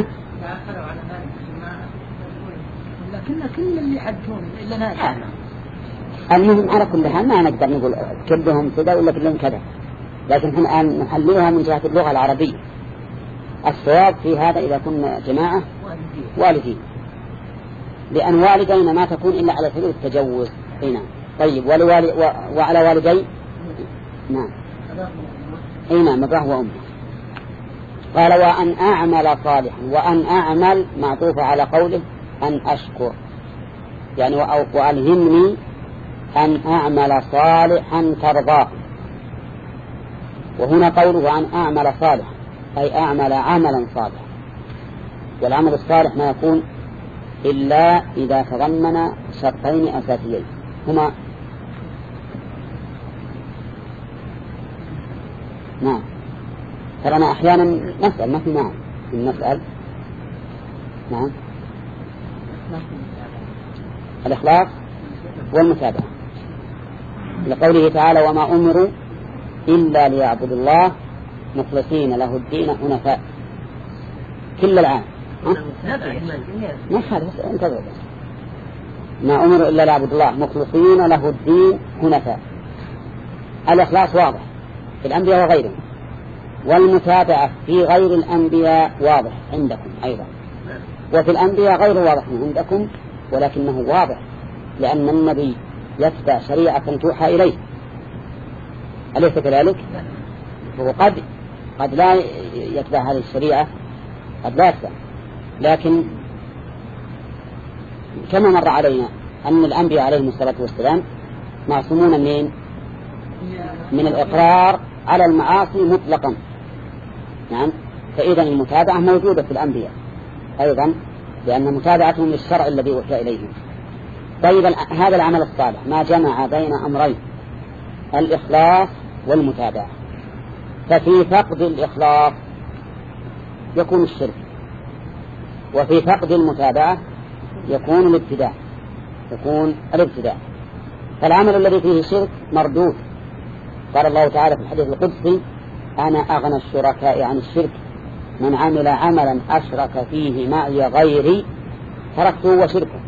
[SPEAKER 2] لكن كل اللي حدثون إلا ناس.
[SPEAKER 1] المهم على كل حال ما نقدر نقول كلهم كذا ولا كلهم كذا، لكن احنا الآن نحللها من جهة اللغة العربية. الصواب في هذا إذا كنا جماعة والدين، لأن والدين ما تكون إلا على سبيل التجوز. هنا طيب ولوالي و... وعلى والدي نعم هنا مضاه وأمه. قال وأن أعمل صالحا، وأن أعمل معطوف على قوله أن أشكر، يعني وألهمني أن أعمل صالحا ترضاه. وهنا قوله أن أعمل صالحا أي أعمل عملا صالحا، والعمل الصالح ما يكون إلا إذا تضمن شرطين أساسيين هما نعم. ترى أحيانا نسأل ما في نعم نسأل نعم الإخلاص والمتابعة، لقوله تعالى وما أمروا إلا ليعبدوا الله مخلصين له الدين حنفاء. كل العام ما هذا انتظر ما أمروا إلا ليعبدوا الله مخلصين له الدين حنفاء. الإخلاص واضح في الأنبياء وغيرهم، والمتابعة في غير الأنبياء واضح عندكم أيضا، وفي الأنبياء غير واضح عندكم ولكنه واضح، لأن النبي يتبع شريعة توحى إليه، أليس كذلك؟ هو قد قد لا يتبع هذه الشريعة، قد لا يتبع، لكن كما مر علينا أن الأنبياء عليهم الصلاة والسلام معصومون من من الإقرار على المعاصي مطلقا. نعم، فإذا المتابعة موجودة في الأنبياء أيضا، لأن متابعتهم للشرع الذي أوحي إليهم. طيب هذا العمل الصالح ما جمع بين أمرين، الإخلاص والمتابعة، ففي فقد الإخلاص يكون الشرك، وفي فقد المتابعة يكون الابتداع يكون الابتداع فالعمل الذي فيه شرك مردود. قال الله تعالى في الحديث القدسي: أنا أغنى الشركاء عن الشرك، من عمل عملا أشرك فيه معي غيري تركته وشركه.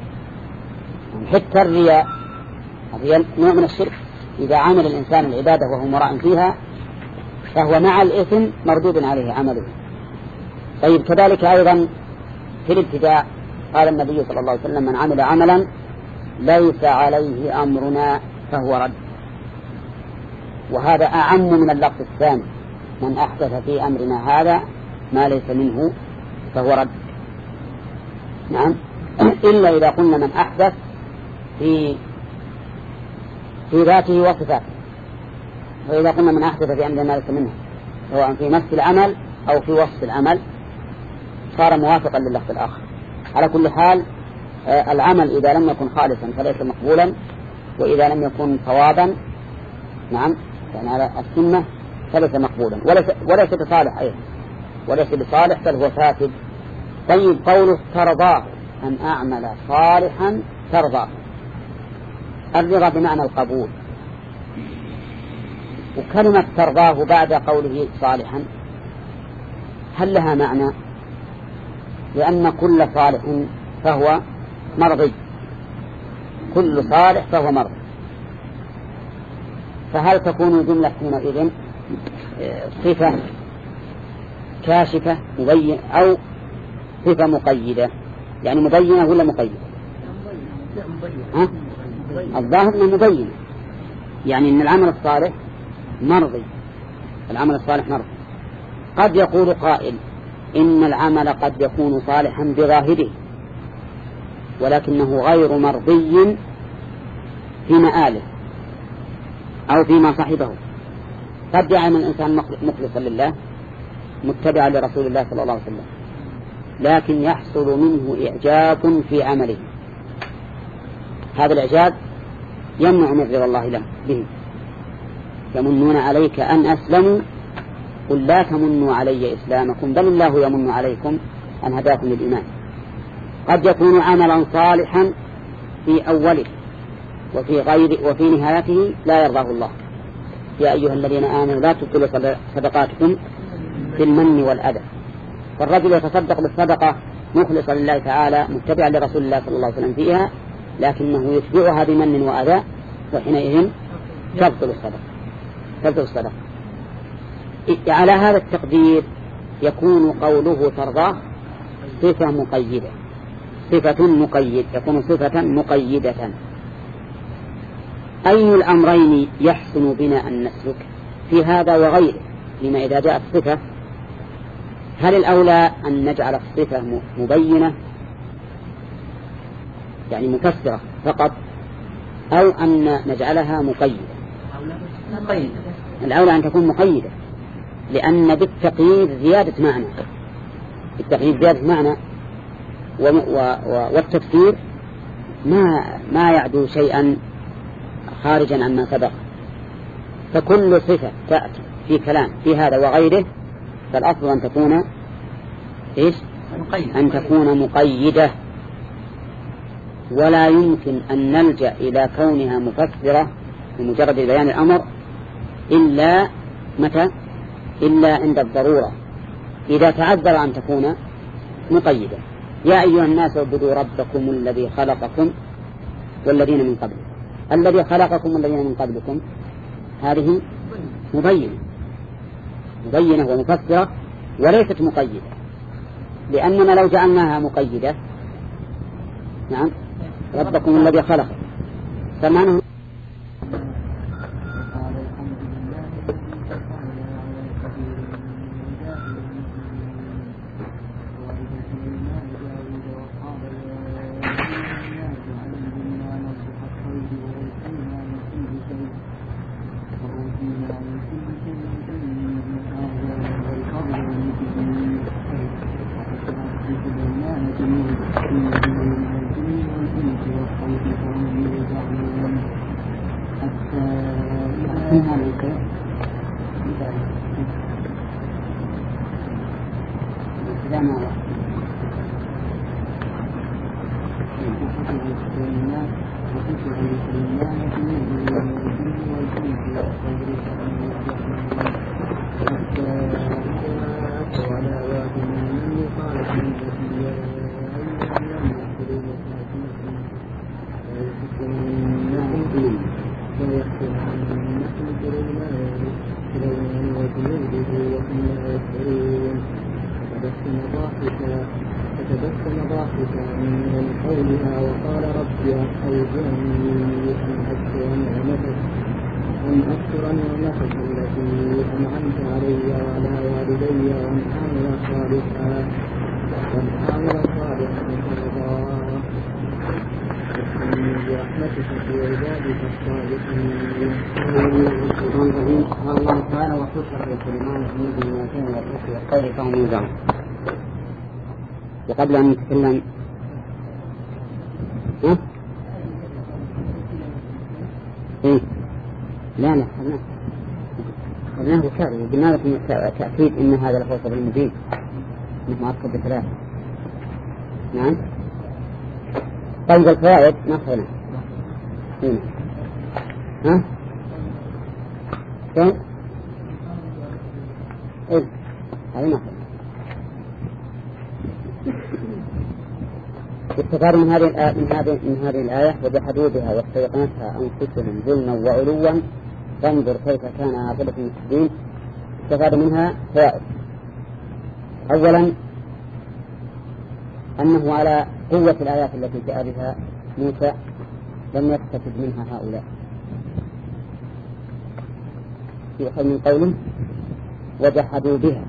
[SPEAKER 1] حتى الرياء الرياء نوع من الشرك، إذا عمل الإنسان العبادة وهو مراء فيها فهو مع الإثم مردود عليه عمله. طيب كذلك أيضا في الابتداع قال النبي صلى الله عليه وسلم: من عمل عملا ليس عليه أمرنا فهو رد. وهذا أعم من اللفظ الثاني: من أحدث في أمرنا هذا ما ليس منه فهو رد. نعم، إلا إذا قلنا من أحدث في في ذاته وصفاته، وإذا قلنا من أحدث في أمرنا ما ليس منه سواء في نفس العمل أو في وصف العمل صار موافقا لللفظ الآخر. على كل حال العمل إذا لم يكن خالصا فليس مقبولا، وإذا لم يكن صوابا نعم يعني على السنة فليس مقبولا، وليس, وليس بصالح أيضا، وليس بصالح بل هو فاسد. طيب قوله ترضاه أن أعمل صالحا ترضاه، الرضا بمعنى القبول، وكلمة ترضاه بعد قوله صالحا هل لها معنى؟ لأن كل صالح فهو مرضي، كل صالح فهو مرضي، فهل تكون جملة حينئذ صفة كاشفة مبين أو صفة مقيدة؟ يعني مبينة ولا مقيدة؟ ها؟ الظاهر أنه مبينة، يعني أن العمل الصالح مرضي، العمل الصالح مرضي. قد يقول قائل إن العمل قد يكون صالحا بظاهره ولكنه غير مرضي في مآله أو فيما صاحبه. قد يعمل الإنسان مخلصا لله متبعا لرسول الله صلى الله عليه وسلم، لكن يحصل منه إعجاب في عمله، هذا الإعجاب يمنع من رضا الله له به. يمنون عليك أن أسلموا قل لا تمنوا علي إسلامكم بل الله يمن عليكم أن هداكم للإيمان. قد يكون عملا صالحا في أوله وفي غير وفي نهايته لا يرضاه الله. يا أيها الذين آمنوا لا تبطلوا صدقاتكم بالمن والأذى. فالرجل يتصدق بالصدقة مخلصا لله تعالى متبعا لرسول الله صلى الله عليه وسلم فيها، لكنه يتبعها بمن وأذى، وحينئذ تبطل الصدقة تبطل الصدقة. على هذا التقدير يكون قوله ترضاه صفة مقيدة، صفة مقيد يكون صفة مقيدة. أي الأمرين يحسن بنا أن نسلك في هذا وغيره؟ لما إذا جاءت صفة هل الأولى أن نجعل الصفة مبينة يعني مفسرة فقط، أو أن نجعلها مقيدة؟ الأولى أن تكون مقيدة، لأن بالتقييد زيادة معنى، بالتقييد زيادة معنى والتفسير ما ما يعدو شيئا خارجا عما سبق. فكل صفة تأتي في كلام في هذا وغيره فالأصل أن تكون إيش؟ أن تكون مقيدة، ولا يمكن أن نلجأ إلى كونها مفسرة بمجرد بيان الأمر إلا متى؟ إلا عند الضرورة، إذا تعذر أن تكون مقيدة. يا أيها الناس اعبدوا ربكم الذي خلقكم والذين من قبلكم. الذي خلقكم والذين من قبلكم هذه مبينة مبينة ومفسرة وليست مقيدة، لأننا لو جعلناها مقيدة نعم ربكم الذي خلق فمعنى قبل أن نتكلم ها؟ إيه؟ لا لا خلنا خلناه بكاري قلنا لكم تأكيد إن هذا لفوصل المبين إنه معقد بثلاثة. نعم. طيب الفوائد ما خلنا هنا ها؟ كم؟ إيه هذه ما خلنا. استفاد من هذه الآية من هذه من هذه الآية وجحدوا بها واستيقنتها أنفسهم ظلما وعلوا فانظر كيف كان عاقبة المفسدين. استفاد منها فوائد. أولا أنه على قوة الآيات التي جاء بها موسى لم يستفد منها هؤلاء. يؤخذ من قوله وجحدوا بها،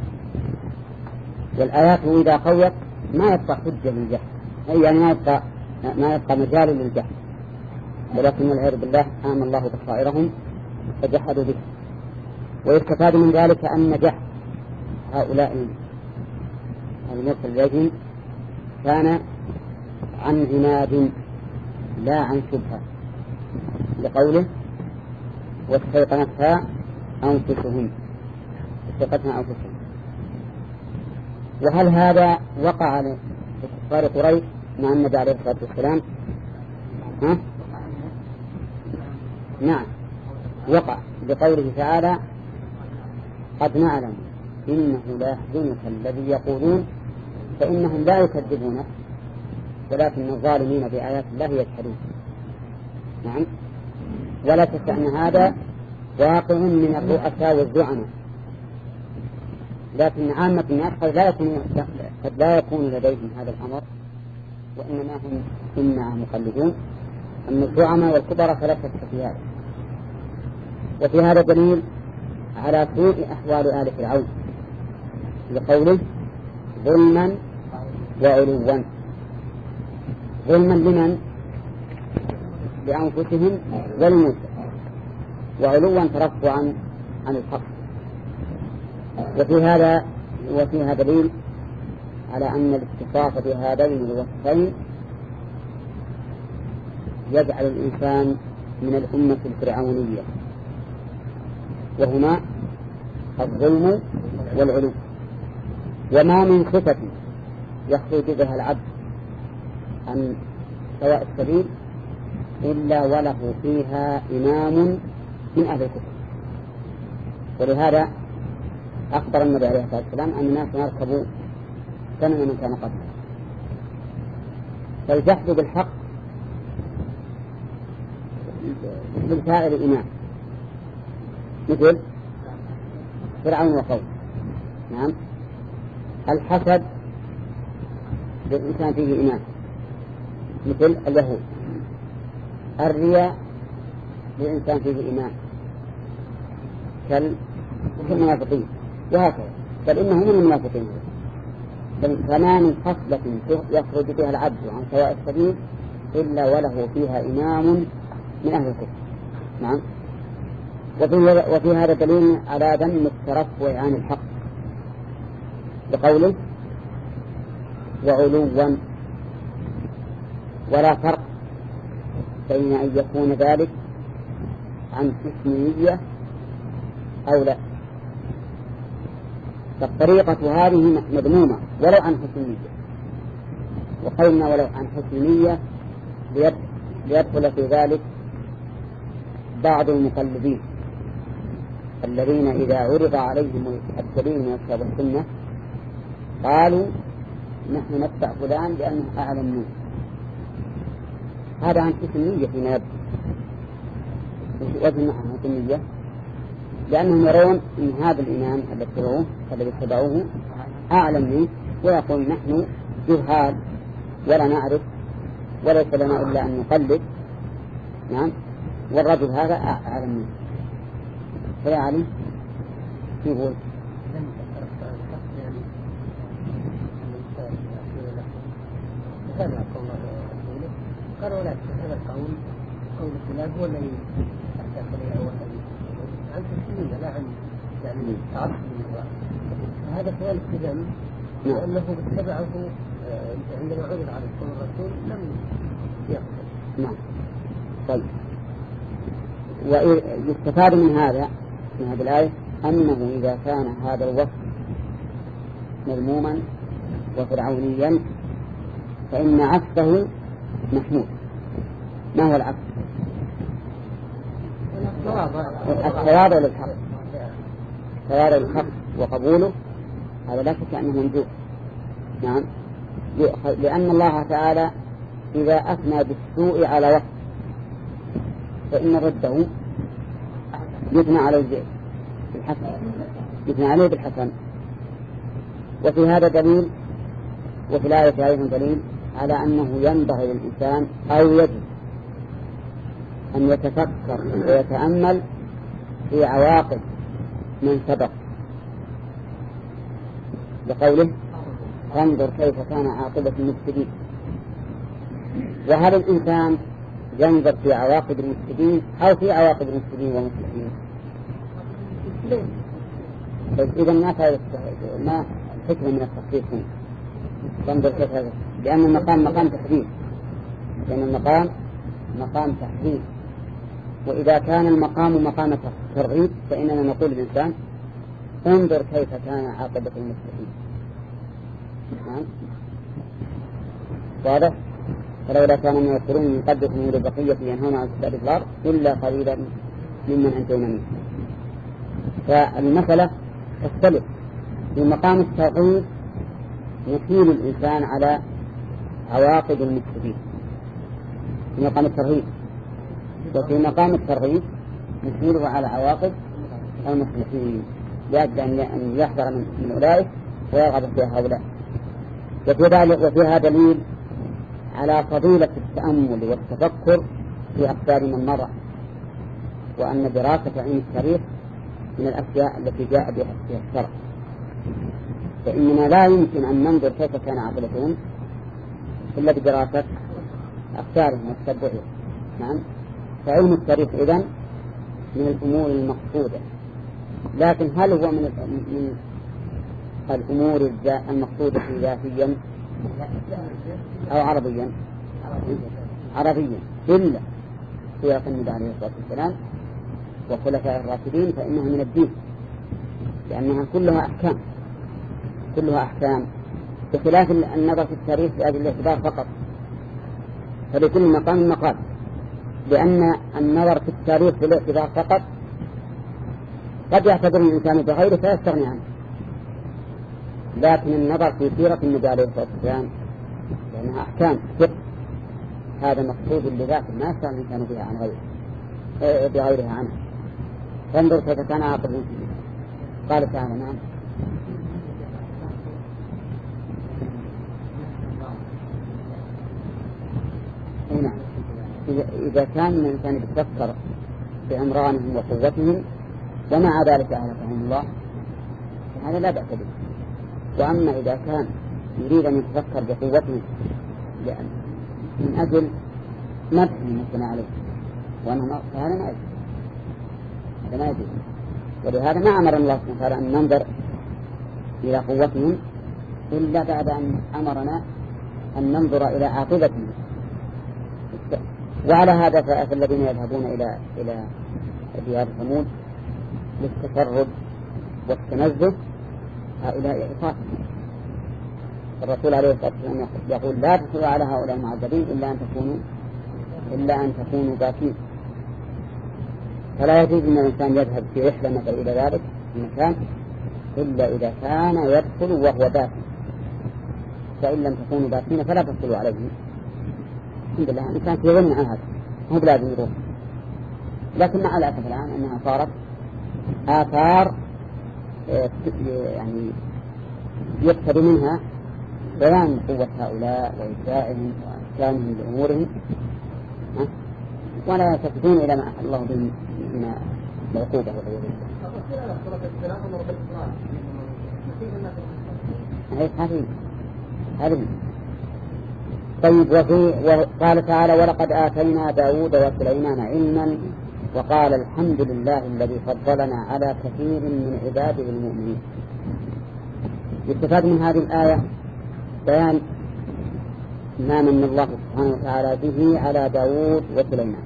[SPEAKER 1] والآيات إذا قوت ما يبقى حجة للجهل، يعني ما يبقى ما يبقى مجال للجهل، ولكن والعياذ بالله آمن الله بصائرهم فجحدوا به. ويستفاد من ذلك أن جحد هؤلاء المرسل إليهم كان عن عناد لا عن شبهة، لقوله واستيقنتها أنفسهم، استيقنتها أنفسهم. وهل هذا وقع لكفار قريش مع النبي عليه الصلاة والسلام؟ ها؟ نعم وقع، بقوله تعالى قد نعلم إنه لا يحزنك الذي يقولون فإنهم لا يكذبونك ولكن الظالمين بآيات الله يجحدون. نعم. ولا شك أن هذا واقع من الرؤساء والزعماء، لكن عامة الناس قد لا يكون قد لا يكون لديهم هذا الأمر، وإنما هم إما مقلدون. أما الزعماء والكبراء فلا شك في هذا. وفي هذا دليل على سوء أحوال آل فرعون، لقوله ظلما وعلوا. ظلما لمن؟ لأنفسهم ولموسى، وعلوا ترفعا عن الحق. وفي هذا وفيها دليل على أن الاتصاف بهذين الوصفين يجعل الإنسان من الأمة الفرعونية، وهما الظلم والعلو. وما من صفة يخرج بها العبد عن سواء السبيل إلا وله فيها إمام من أهل الكفر. ولهذا أخبر النبي عليه الصلاة والسلام أن الناس يركبوا سنة من كان قبل. فالجحد بالحق بالفاعل الإمام، مثل فرعون وقوم. نعم. الحسد بالإنسان فيه إمام، مثل اليهود. الرياء للإنسان فيه إيمان كالمنافقين وهكذا، بل إنه من المنافقين، بل فما من خصلة يخرج بها العبد عن سواء السبيل إلا وله فيها إمام من أهل الكفر. نعم. وفي هذا دليل على ذم الترفع عن الحق بقوله وعلوا، ولا فرق بين أن يكون ذلك عن حسنية أو لا، فالطريقة هذه مذمومة ولو عن حسنية، وقلنا ولو عن حسنية ليدخل في ذلك بعض المقلدين الذين إذا عرض عليهم الدليل من الكتاب والسنة قالوا نحن نتبع فلان لأنه أعلم منه. هذا عن حسنية فيما يبدو. وجه عن حسنية لأنهم يرون أن هذا الإمام الذي اتبعوه أعلم منه، ويقول نحن جهال ولا نعرف وليس لنا إلا أن نقلد. نعم. والرجل هذا أعلم منه. فيا علي يقول
[SPEAKER 3] قالوا لا هذا القول قول فلان هو الذي أحدث إليه أول عن تسليمه لا عن يعني تعصب. هذا كذلك كذب لأنه اتبعه عندما عرض على قول الرسول لم يقبل.
[SPEAKER 1] نعم. طيب، ويستفاد من هذا من هذه الآية أنه إذا كان هذا الوصف مذموما وفرعونيا فإن عكسه محمود. ما هو العكس؟ التواضع للحق، التواضع للحق وقبوله، هذا لا شك أنه ممدوح. نعم. لأن الله تعالى إذا أثنى بالسوء على وصف فإن رده يثنى عليه بالحسن، يثنى عليه بالحسن. وفي هذا دليل، وفي الآية أيضا دليل على أنه ينبغي للإنسان أو يجب أن يتفكر ويتأمل في عواقب من سبق، بقوله فانظر كيف كان عاقبة المفسدين. وهل الإنسان ينظر في عواقب المفسدين أو في عواقب المفسدين والمصلحين؟ إذا ما فائدة ما الحكمة من التخصيص هنا؟ فانظر كيف هذا، لأن المقام مقام تحديد، لأن المقام مقام تحديد. وإذا كان المقام مقام ترغيب فإننا نقول للإنسان انظر كيف كان عاقبة المفسدين. نعم. واضح؟ فلولا كان من القرون من قبلكم من البقية ينهون عن فساد الأرض إلا قليلا ممن أنجينا منه. فالمسألة تختلف. في مقام الترغيب يحيل الإنسان على عواقب المفسدين في مقام الترهيب، وفي مقام الترغيب يحيله على عواقب المصلحين لأجل أن يحذر من أولئك ويرغب في هؤلاء. وفي هذا دليل على فضيلة التأمل والتفكر في أخبار من مضى، وأن دراسة علم التاريخ من الأشياء التي جاء بها الشرع، فإننا لا يمكن أن ننظر كيف كان عقلتهم إلا بدراسة أخبارهم والتبعهم. نعم. فعلم التاريخ إذن من الأمور المقصودة، لكن هل هو من من الأمور المقصودة ذاتيا أو عربيا؟ عربيا إلا سياق النبي عليه الصلاة والسلام وخلفاء الراشدين فإنها من الدين، لأنها كلها أحكام، كلها أحكام، بخلاف النظر في التاريخ لأجل الاعتبار فقط. فلكل مقام مقال، لأن النظر في التاريخ بالاعتبار فقط قد يعتبر الإنسان بغيره فيستغني عنه، لكن النظر في سيرة النبي عليه الصلاة والسلام لأنها أحكام فقه، هذا مقصود لذاته ما يستغني الإنسان بها عن غيره بغيرها عنه. فانظر كيف كان عاقب المسلمين. قال تعالى نعم. نعم. إذا كان الإنسان يتفكر بعمرانهم وقوتهم ومع ذلك أهلكهم الله هذا لا بأس به. وأما إذا كان يريد أن يتفكر بقوتهم من أجل مدح مثل عليه وأنه فهذا ما يجوز، هذا ما يجوز. ولهذا ما أمر الله سبحانه وتعالى أن ننظر إلى قوتهم إلا بعد أن أمرنا أن ننظر إلى عاقبتهم. وعلى هذا فالذين يذهبون إلى إلى ديار ثمود للتفرد والتنزه هؤلاء عصاة. الرسول عليه الصلاة والسلام يقول لا تدخلوا على هؤلاء المعذبين إلا أن تكونوا إلا أن تكونوا باكين. فلا يجوز أن الإنسان يذهب في رحلة مثل إلى ذلك المكان إلا إذا كان يدخل وهو باكي، فإن لم تكونوا باكين فلا تدخلوا عليه. الحمد لله الإنسان في ظن عن هذا هو بلازم يروح، لكن مع الأسف الآن أنها صارت آثار يعني يقتضي منها بيان قوة هؤلاء وإبداعهم وإحسانهم لأمورهم ولا يلتفتون إلى ما أحل الله به من العقوبة والعياذ بالله. هذه هذه طيب. وفي وقال تعالى ولقد آتينا داود وسليمان علما وقال الحمد لله الذي فضلنا على كثير من عباده المؤمنين. يستفاد من هذه الآية بيان ما من الله سبحانه وتعالى به على داود وسليمان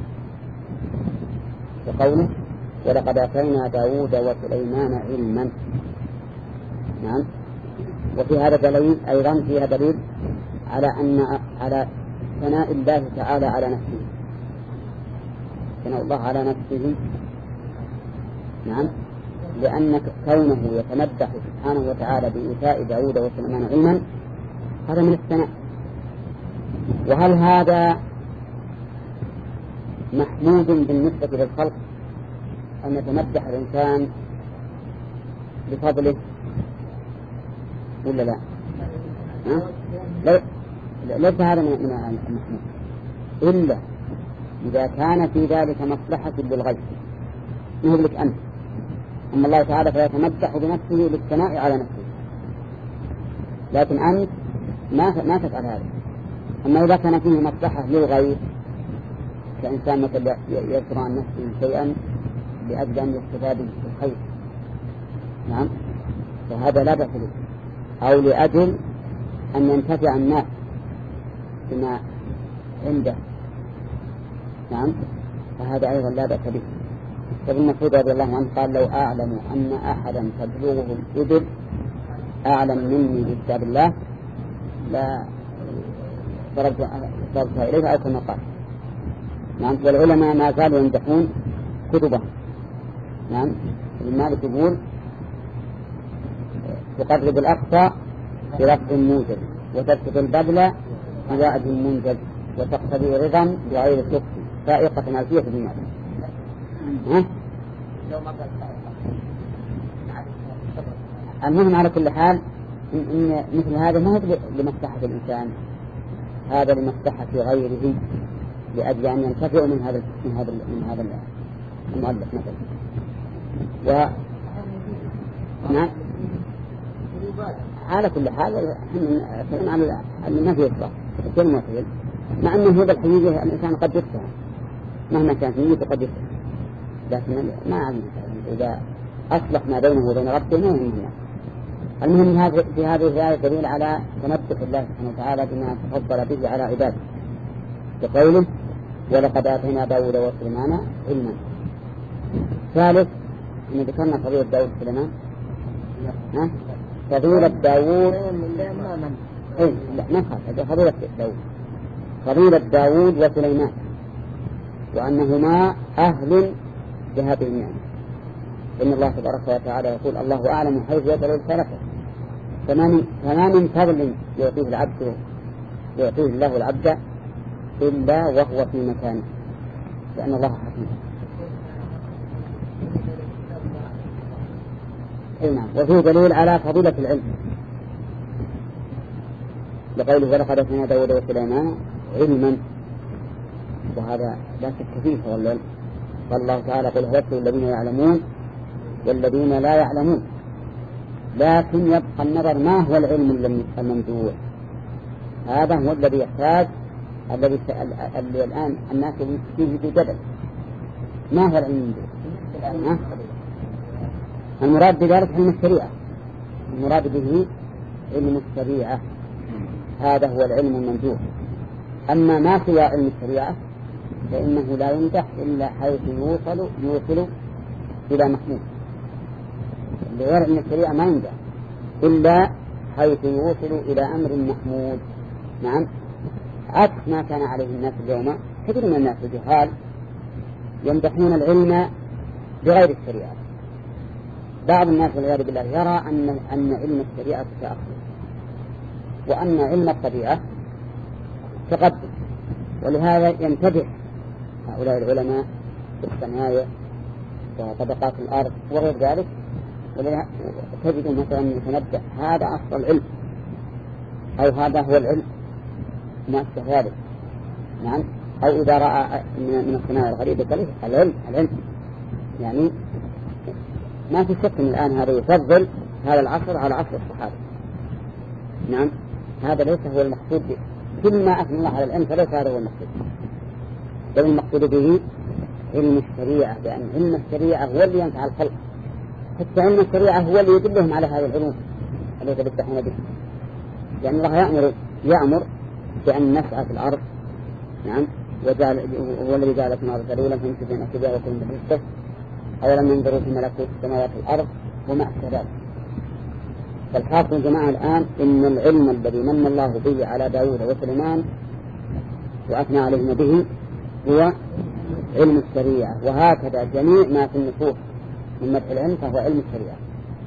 [SPEAKER 1] وقوله ولقد آتينا داود وسليمان علما. نعم. وفي هذا دليل أيضا فيها دليل على أن على ثناء الله تعالى على نفسه، ثناء الله على نفسه. نعم. لأن كونه يتمدح سبحانه وتعالى بإيتاء داود وسليمان علما هذا من الثناء. وهل هذا محمود بالنسبة للخلق أن يتمدح الإنسان بفضله ولا لا؟ ليس هذا من المحمود إلا إذا كان في ذلك مصلحة للغير يهلك أنت. أما الله تعالى فيتمدح بنفسه للثناء على نفسه، لكن أنت ما ما تفعل هذا. أما إذا كان فيه مصلحة للغير كإنسان مثل يذكر عن نفسه شيئا لأجل أن يستفاد بالخير، نعم، فهذا لا بأس به، أو لأجل أن ينتفع الناس بما عنده، نعم، فهذا أيضا لا بأس به. فابن مسعود رضي الله عنه قال لو أعلم أن أحدا تبلغه الإبل أعلم مني بكتاب الله لا ضربتها إليه أو كما قال. نعم. والعلماء ما زالوا يمدحون كتبهم. نعم. ابن مالك يقول تقرب الأقصى برفض موجب وتكتب البذل بوعد منجز وتقتضي رضا بغير سكت سائقة عافية ابن مالك. ها؟ المهم على كل حال إن مثل هذا ما هو لمصلحة الإنسان، هذا لمصلحة غيره لأجل أن ينتفع من هذا من هذا من هذا المؤلف مثلا. و نعم على كل حال احنا على ما في إطلاق كلمة مثل مع أنه هذا الحقيقة الإنسان قد يفتح مهما كانت نيته قد يفتح، لكن ما علم إذا أصلح ما بينه وبين ربه ما يهمنا. المهم في هذه الآية دليل على تمدح الله سبحانه وتعالى بما تفضل به على عباده بقوله ولقد آتينا داود وسليمان علما. ثالث إن ذكرنا فضيلة داود وسليمان، ها فضيلة داود إيه لا ما خاف فضيلة داود فضيلة داود وسليمان وأنهما أهل بهذه النعمة. إن الله تبارك وتعالى يقول الله أعلم حيث يجعل رسالته، فما من فضل يعطيه العبد يعطيه الله العبد إلا وهو في مكانه، لأن الله حكيم. أي نعم. وفيه دليل على فضيلة العلم لقوله ولقد آتينا داود وسليمان علما، وهذا لا شك فيه فضل العلم. قال الله تعالى قل هو الذين يعلمون والذين لا يعلمون، لكن يبقى النظر ما هو العلم الممدوح. هذا هو الذي يحتاج الذي الذي الآن الناس فيه جدل. ما هو العلم الممدوح؟ المراد بذلك علم الشريعة، المراد به علم الشريعة، هذا هو العلم الممدوح. أما ما سوى علم الشريعة فإنه لا يمدح إلا حيث يوصل يوصل إلى محمود. غير علم الشريعة ما يمدح إلا حيث يوصل إلى أمر محمود. نعم، عكس ما كان عليه الناس اليوم. كثير من الناس الجهال يمدحون العلم بغير الشريعة. بعض الناس والعياذ بالله يرى أن أن علم الشريعة تأخر، وأن علم الطبيعة تقدم، ولهذا ينتبه هؤلاء العلماء في الصنايع وطبقات الأرض وغير ذلك، تجد مثلا يتنبأ هذا أصل العلم أو هذا هو العلم ما أشبه ذلك. نعم، أو إذا رأى من الصناعة الغريبة قال العلم العلم يعني ما في شك من الآن هذا يفضل هذا العصر على عصر الصحابة. نعم، هذا ليس هو المقصود به. كل ما أثنى الله على العلم فليس هذا هو المقصود، بل المقصود به علم الشريعة، لأن علم الشريعة هو اللي ينفع الخلق. حتى علم الشريعة هو اللي يدلهم على هذه العلوم التي يتبتحون به، لأن الله يأمر يأمر بأن نسعى في الأرض. نعم، وجعل هو الذي جعلكم الأرض ذلولا فامشوا بين أكبادها وكلوا من رزقه أولم ينظروا في ملكوت السماوات والأرض وما أشبه ذلك. فالحاصل جماعة الآن إن العلم الذي من الله به على داود وسليمان وأثنى عليهم به هو علم الشريعة، وهكذا جميع ما في النصوص من مدح العلم فهو علم الشريعة،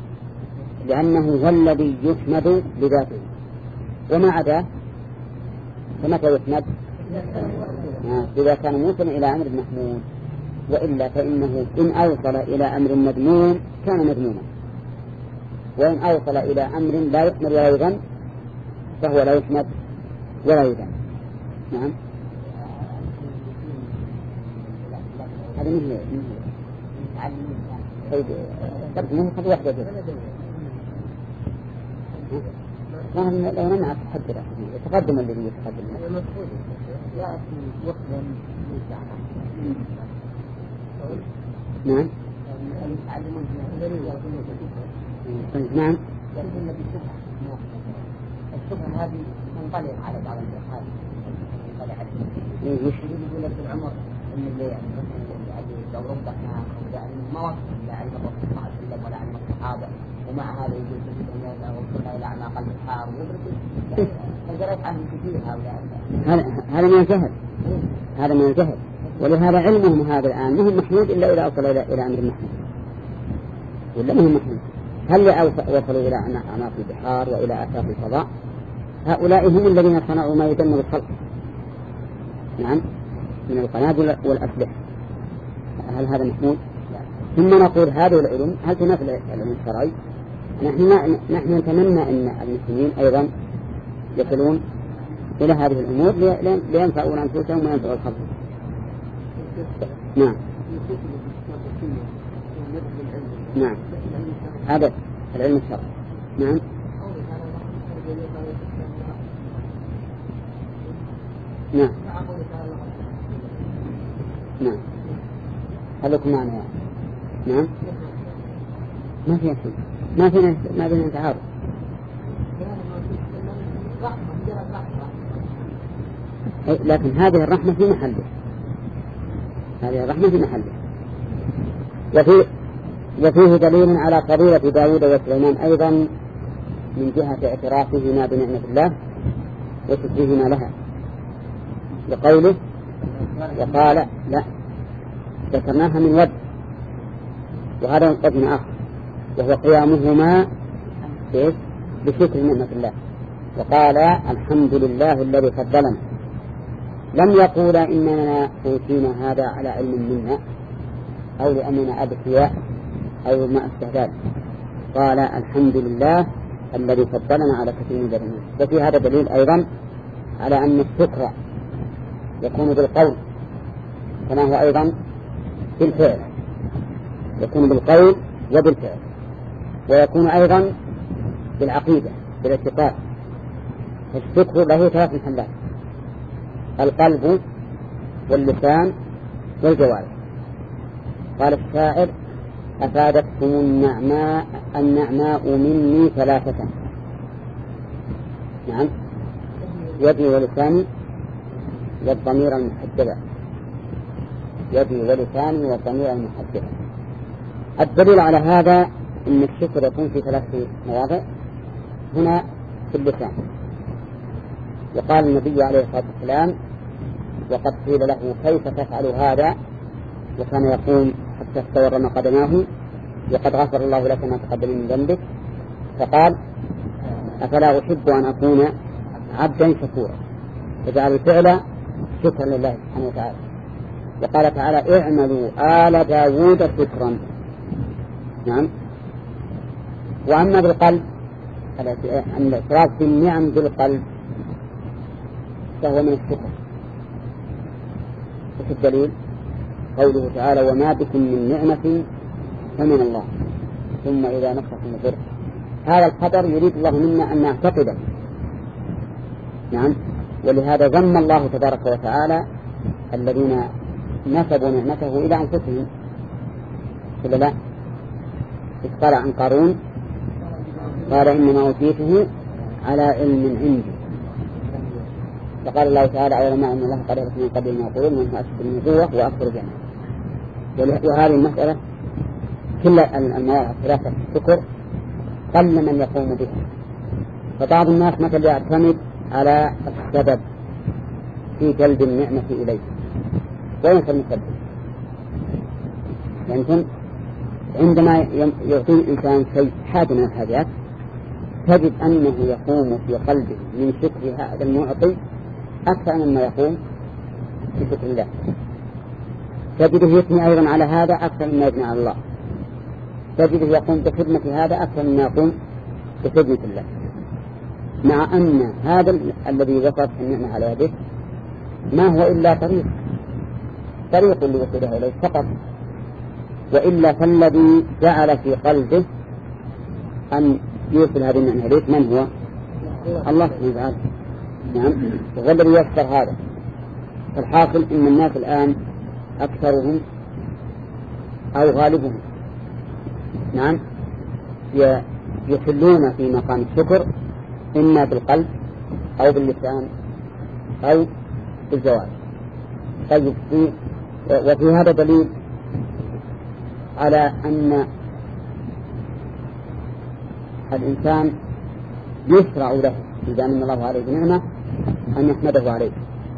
[SPEAKER 1] لأنه هو الذي يسند بذاته، وما عداه فمتى يسند؟ إذا كان موصلا إلى أمر محمود، وإلا فإنه إن أوصل إلى أمر مذموم كان مذموما، وإن أوصل إلى أمر لا يحمد ولا يذم فهو لا يحمد ولا يذم. نعم، هذا من هي طيب طب من خذ واحدة جدا ما لو نمع تحدد يتقدم الذي يتقدم نعم نعم
[SPEAKER 3] الشبهة هذه تنطلق على بعض الأصحاب تنطلق عليه يقول لك العمر إن اللي يعني لو ربحنا يعني ما وصل إلا علم الرسول صلى الله عليه وسلم ولا علم الصحابة، ومع هذا يقول في الدنيا وصلنا إلى أعماق البحار ويدرك فجرت عنه كثير هؤلاء.
[SPEAKER 1] هذا هذا من الجهل، هذا من الجهل، ولهذا علمهم هذا الآن ما هو محمود إلا إذا أوصل إلى إلى أمر محمود، ولا ما هو محمود. هل وصلوا إلى أعماق البحار وإلى آفاق الفضاء؟ هؤلاء هم الذين صنعوا ما يدمر الخلق. نعم، من القنابل والأسلحة. هل هذا محمود؟ ثم نقول هذه العلوم هل تنافي العلم الشرعي؟ نحن نحن نتمنى أن المسلمين أيضا يصلون إلى هذه الأمور لينفعوا أنفسهم وينفعوا الخلق. نعم نعم، هذا العلم الشرعي. نعم نعم نعم، هل لكم معنى يعني؟ نعم، ما في شيء، ما في ما بين تعارض. لكن هذه الرحمة في محله، هذه الرحمة في محله. وفي وفيه دليل على فضيلة داود وسليمان أيضا من جهة اعترافهما بنعمة الله وشكرهما لها، لقوله وقال لا ذكرناها من وجه، وهذا من وجه آخر وهو قيامهما بشكر نعمة الله. وقال الحمد لله الذي فضلنا، لم يقول إننا أوتينا هذا على علم منا أو لأننا أذكياء أو ما أشبه ذلك، قال الحمد لله الذي فضلنا على كثير من الناس. وفي هذا دليل أيضا على أن الشكر يكون بالقول كما هو أيضا بالفعل، يكون بالقول وبالفعل، ويكون أيضا بالعقيدة بالاعتقاد. الشكر له ثلاث محلات: القلب واللسان والجوارح. قال الشاعر: أفادتكم النعماء النعماء مني ثلاثة. نعم، يدي ولساني والضمير المحددة، يدي ولساني والضمير المحددة. الدليل على هذا أن الشكر يكون في ثلاث مواضع. هنا في اللسان، وقال النبي عليه الصلاة والسلام: وقد قيل له كيف تفعل هذا، وكان يقوم حتى استورن قدماه وقد غفر الله لك ما تقدم من ذنبك، فقال: أفلا أحب أن أكون عبدا شكورا، فجعل الفعل شكرا لله سبحانه وتعالى. وقال تعالى: اعملوا آل داود شكرا. نعم. وأما بالقلب، الاعتراف بالنعم بالقلب فهو من الشكر. وفي الدليل قوله تعالى: وما بكم من نعمة فمن الله ثم إذا مسكم الضر. هذا القدر يريد الله منا أن نعتقده. نعم. ولهذا ذم الله تبارك وتعالى الذين نسبوا نعمته إلى أنفسهم، إلا لا؟ إذ قال عن قارون: قال إنما أوتيته على علم عندي. فقال الله تعالى: أولم أن الله قد أهلك من قبل ما يقولون وهم أشد من قوة وأكثر جمعا. وهذه المسألة كل المواضع الثلاثة الشكر قل من يقوم بها. فبعض الناس مثل يعتمد على السبب في جلب النعمة إليه وينسى المسبب. يعني عندما يعطي الإنسان شيء حاجة من الحاجات تجد أنه يقوم في قلبه من شكر هذا المعطي أكثر مما يقوم في شكر الله. تجده يثني أيضا على هذا أكثر مما يثني على الله. تجده يقوم بخدمة هذا أكثر مما يقوم بخدمة الله، مع أن هذا الذي وصف النعمة على يده ما هو إلا طريق طريق لوصولها إليه فقط. وإلا فالذي جعل في قلبه أن يوصل هذه النعمة إليه من هو؟ الله سبحانه وتعالى. نعم. وهو الذي يسر هذا. فالحاصل إن الناس الآن أكثرهم أو غالبهم نعم يحلون في مقام الشكر إما بالقلب أو باللسان أو بالجوارح. طيب، وفي هذا دليل على أن الإنسان يشرع له إذا من الله عليه بنعمة أن يحمده عليه.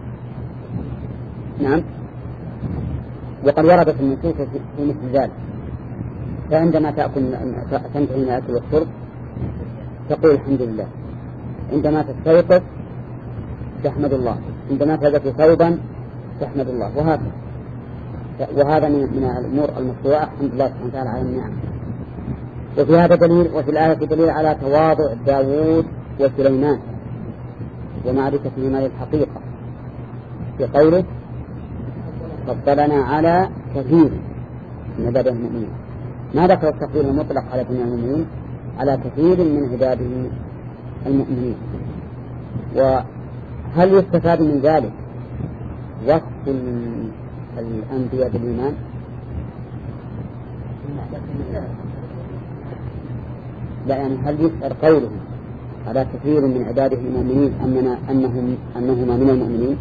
[SPEAKER 1] نعم. وقد وردت النصوص في مثل ذلك. فعندما تأكل تنتهي من الأكل والشرب تقول الحمد لله، عندما تستيقظ تحمد الله، عندما تجد ثوبا تحمد الله، وهكذا. وهذا من الأمور المشروعة الحمد لله سبحانه وتعالى على النعم. وفي هذا دليل، وفي الآية دليل على تواضع داود وسليمان ومعرفتهما للحقيقة في قوله: فضلنا على كثير من عباده المؤمنين. ما ذكر التفضيل المطلق على جميع المؤمنين، على كثير من عباده المؤمنين. وهل يستفاد من ذلك وصف الأنبياء بالإيمان؟ لا، يعني هل يسأل قولهم على كثير من عباده المؤمنين أننا أنهم أنهما من المؤمنين؟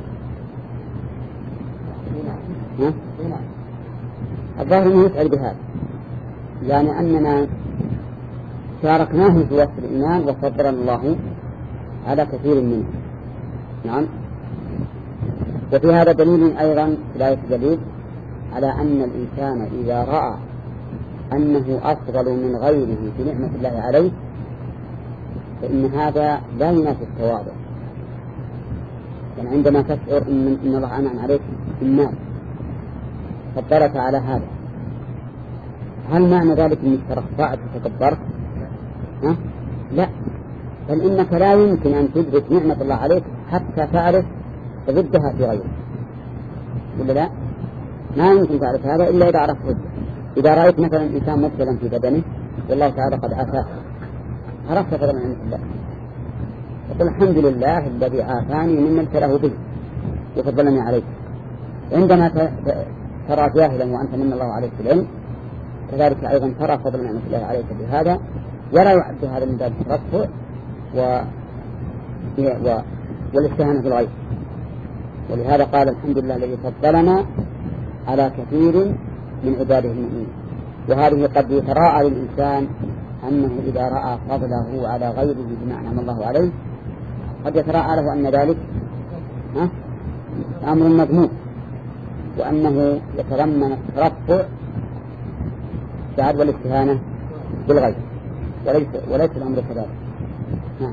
[SPEAKER 1] ها؟ الظاهر أنه يسأل بهذا، يعني أننا شاركناهم في وصف الإيمان وفضلنا الله على كثير منه. نعم. وفي هذا دليل أيضا في الآية دليل على أن الإنسان إذا رأى أنه أفضل من غيره بنعمة الله عليه فإن هذا لا ينافي التواضع. يعني عندما تشعر إن, إن الله أنعم عليك بالمال فضلك على هذا، هل معنى ذلك أنك ترفعت وتكبرت؟ ها؟ لا، بل إنك لا يمكن أن تدرك نعمة الله عليك حتى تعرف ضدها في غيرك، ولا لا؟ ما يمكن تعرف هذا إلا إذا عرفت. إذا رأيت مثلا إنسان مبتلا في بدنه والله تعالى قد عافاه عرفت فضلا من الله، يقول الحمد لله الذي عافاني مما ابتلاه به وفضلني عليه. عندما ترى جاهلا وأنت من الله عليك بالعلم كذلك أيضا ترى فضل نعمة الله عليك بهذا، ولا يعد هذا من باب الترفع و... و... والاستهانة بالغيب. ولهذا قال الحمد لله الذي فضلنا على كثير من عباده المؤمنين. وهذه قد يتراءى للإنسان أنه إذا رأى فضله على غيره بما أنعم الله عليه قد يتراءى له أن ذلك ها؟ أمر مذموم، وأنه يتضمن الترفع بعد والاستهانة بالغيب، وليس وليس الأمر كذلك. نعم.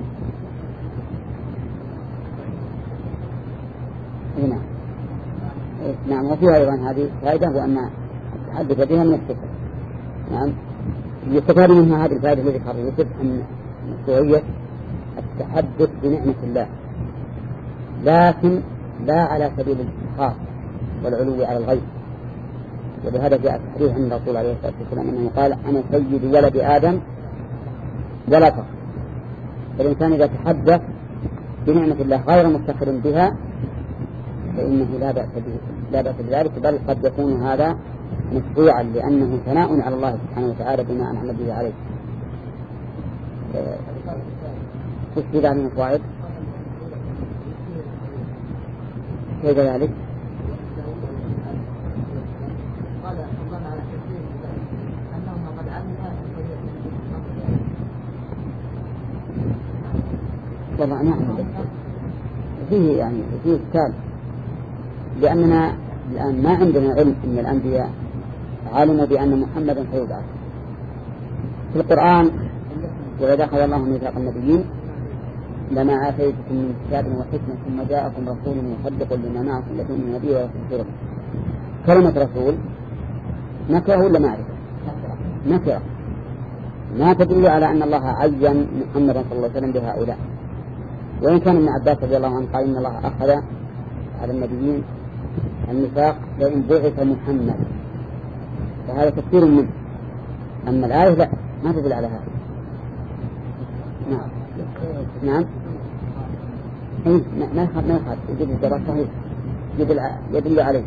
[SPEAKER 1] نعم. نعم. وفيها أيضا هذه فائدة، وأن التحدث بها من السفر. نعم. يستفاد منها هذه الفائدة التي ذكرها يوسف أن مشروعية التحدث بنعمة الله، لكن لا على سبيل الافتخار والعلو على الغيب. ولهذا جاء التحديث عن الرسول عليه الصلاة والسلام أنه قال أنا سيد ولد آدم ولا فخر. فالإنسان إذا تحدث بنعمة الله غير مفتخر بها فإنه لا بأس لا بأس بذلك، بل قد يكون هذا مشروعا لأنه ثناء على الله سبحانه وتعالى بما أنعم به عليه. في ذلك من الفوائد كيف ذلك؟ والله أنا أعلم فيه يعني فيه إشكال، لأننا الآن ما عندنا علم أن الأنبياء علموا بأن محمدا سيبعث. في القرآن وإذا أخذ الله ميثاق النبيين لما آتيتكم من كتاب وحكمة ثم جاءكم رسول مصدق لما معكم لتؤمنوا به ويستغفره. كلمة رسول نكرة ولا معرفة؟ نكرة، ما تدل على أن الله عين محمدا صلى الله عليه وسلم بهؤلاء. وإن كان ابن عباس رضي الله عنه قال إن الله أخذ على النبيين الميثاق لئن بعث محمد، فهذا تفسير منه. أما الآية لا، ما تدل على هذا. نعم. نعم. إيه ما يخاف ما يخاف يجب الجواب صحيح يدل يدل عليه.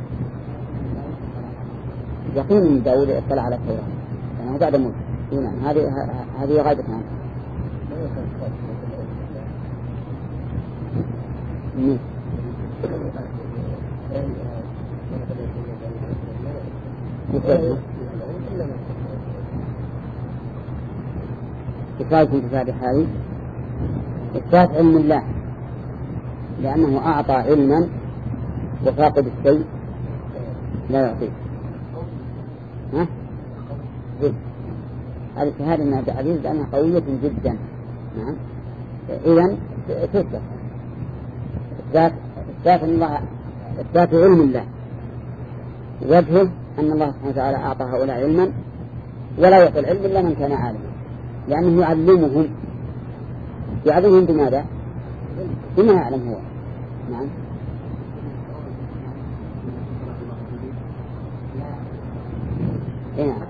[SPEAKER 1] يقين من داود اطلع على التوراة يعني بعد موت. نعم. هذه هذه غاية عنه. نعم. كفاية انتفاع هذه إثبات علم الله، لأنه أعطى علما وفاقد الشيء لا يعطيه. ها؟ هذه الشهادة من عزيز لأنها قوية جدا. نعم. إذن تثبت إثبات إثبات الله إثبات علم الله، وجهه أن الله سبحانه وتعالى أعطى هؤلاء علما ولا يعطي العلم إلا من كان عالما، لأنه يعلمهم يعلمهم بماذا؟ بما يعلم هو. نعم. نعم.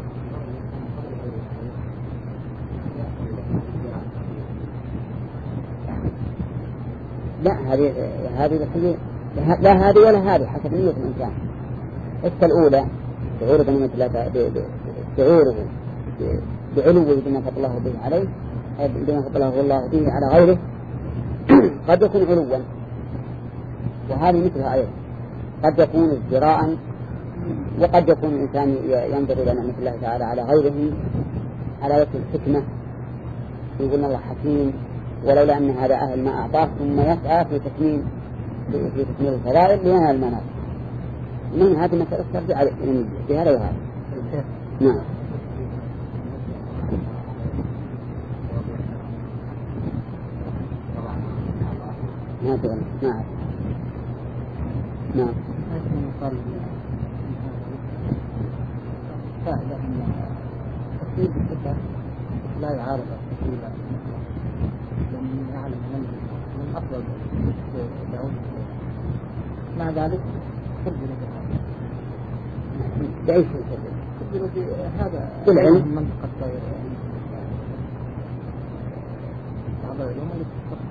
[SPEAKER 1] لا هذه هذه لا هذه ولا هذه حسب نية الإنسان. السة الأولى شعور بنعمة الله شعوره بعلوه بما فضل الله به عليه بما فضله الله به على غيره قد يكون علوا، وهذه مثلها أيضا قد يكون ازدراء، وقد يكون الإنسان ينظر إلى نعمة الله تعالى على غيره على وجه الحكمة، يقول الله حكيم ولولا أن هذا أهل ما أعطاه، ثم يسعى في تكميل في تكميل الفضائل لينال المنافع. من هذه مسألة ترجع بهذا وهذا. نعم. نعم. نعم. نعم.
[SPEAKER 3] فائدة أن تفسير الكتاب لا يعارض التفسير، لأنه يعلم من أفضل دعوة مع ذلك ترجع
[SPEAKER 1] بأي شيء
[SPEAKER 3] هذا
[SPEAKER 1] بالعلم
[SPEAKER 3] منطقة الطير بعض العلوم اللي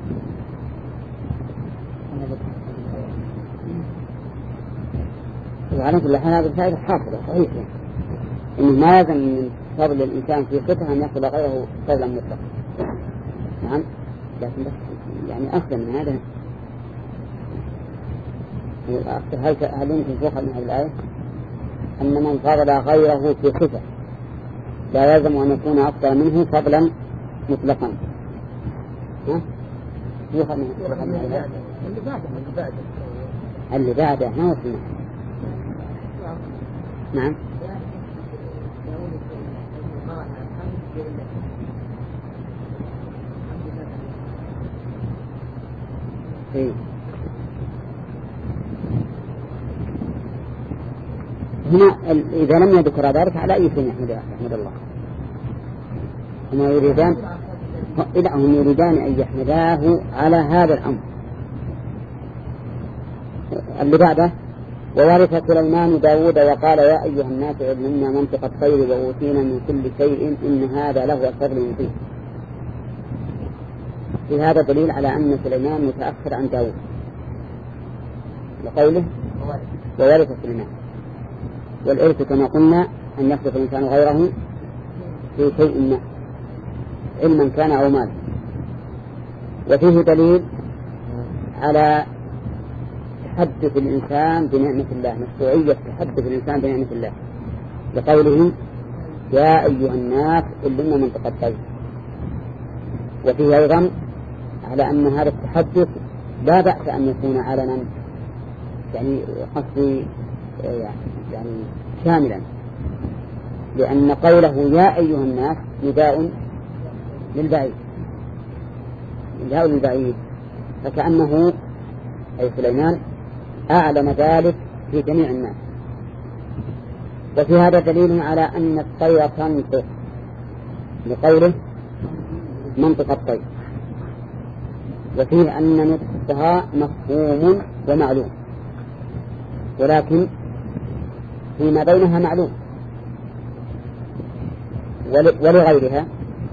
[SPEAKER 1] وعلى كل حال هذه الفائدة حاصلة صحيحة إنه ما لازم من فضل الإنسان في صفة أن يصل غيره فضلا مطلقا. نعم لكن بس يعني أفضل من هذا. هل هل يمكن تؤخذ من هذه الآية أن من فضل غيره في صفة لا يلزم أن يكون أفضل منه فضلا مطلقا؟ ها؟ يؤخذ من هذه الآية
[SPEAKER 3] اللي بعده اللي بعده
[SPEAKER 1] اللي بعده ما وصلنا. نعم إيه. هنا إذا لم يذكر ذلك على أي شيء يحمد يحمد الله. هم يريدان لا هم يريدان أن يحمداه على هذا الأمر. اللي بعده وورث سليمان داود وقال يا أيها الناس علمنا منطق الطير وأوتينا من كل شيء إن هذا له الفضل المبين. في هذا دليل على أن سليمان متأخر عن داود لقوله وورث سليمان. والإرث كما قلنا أن يخلف الإنسان غيره في شيء ما علما كان أو مالا. وفيه دليل على تحدث الإنسان بنعمة الله مشروعية تحدث الإنسان بنعمة الله لقوله يا أيها الناس علمنا منطق الطير. وفيه أيضا على أن هذا التحدث لا بأس أن يكون علنا يعني قصدي يعني شاملا لأن قوله يا أيها الناس نداء للبعيد نداء للبعيد فكأنه أي سليمان أعلم ذلك في جميع الناس. وفي هذا دليل على أن الطير تنطق لقوله منطق الطير. وفيه أن نطقها مفهوم ومعلوم ولكن فيما بينها معلوم ولغيرها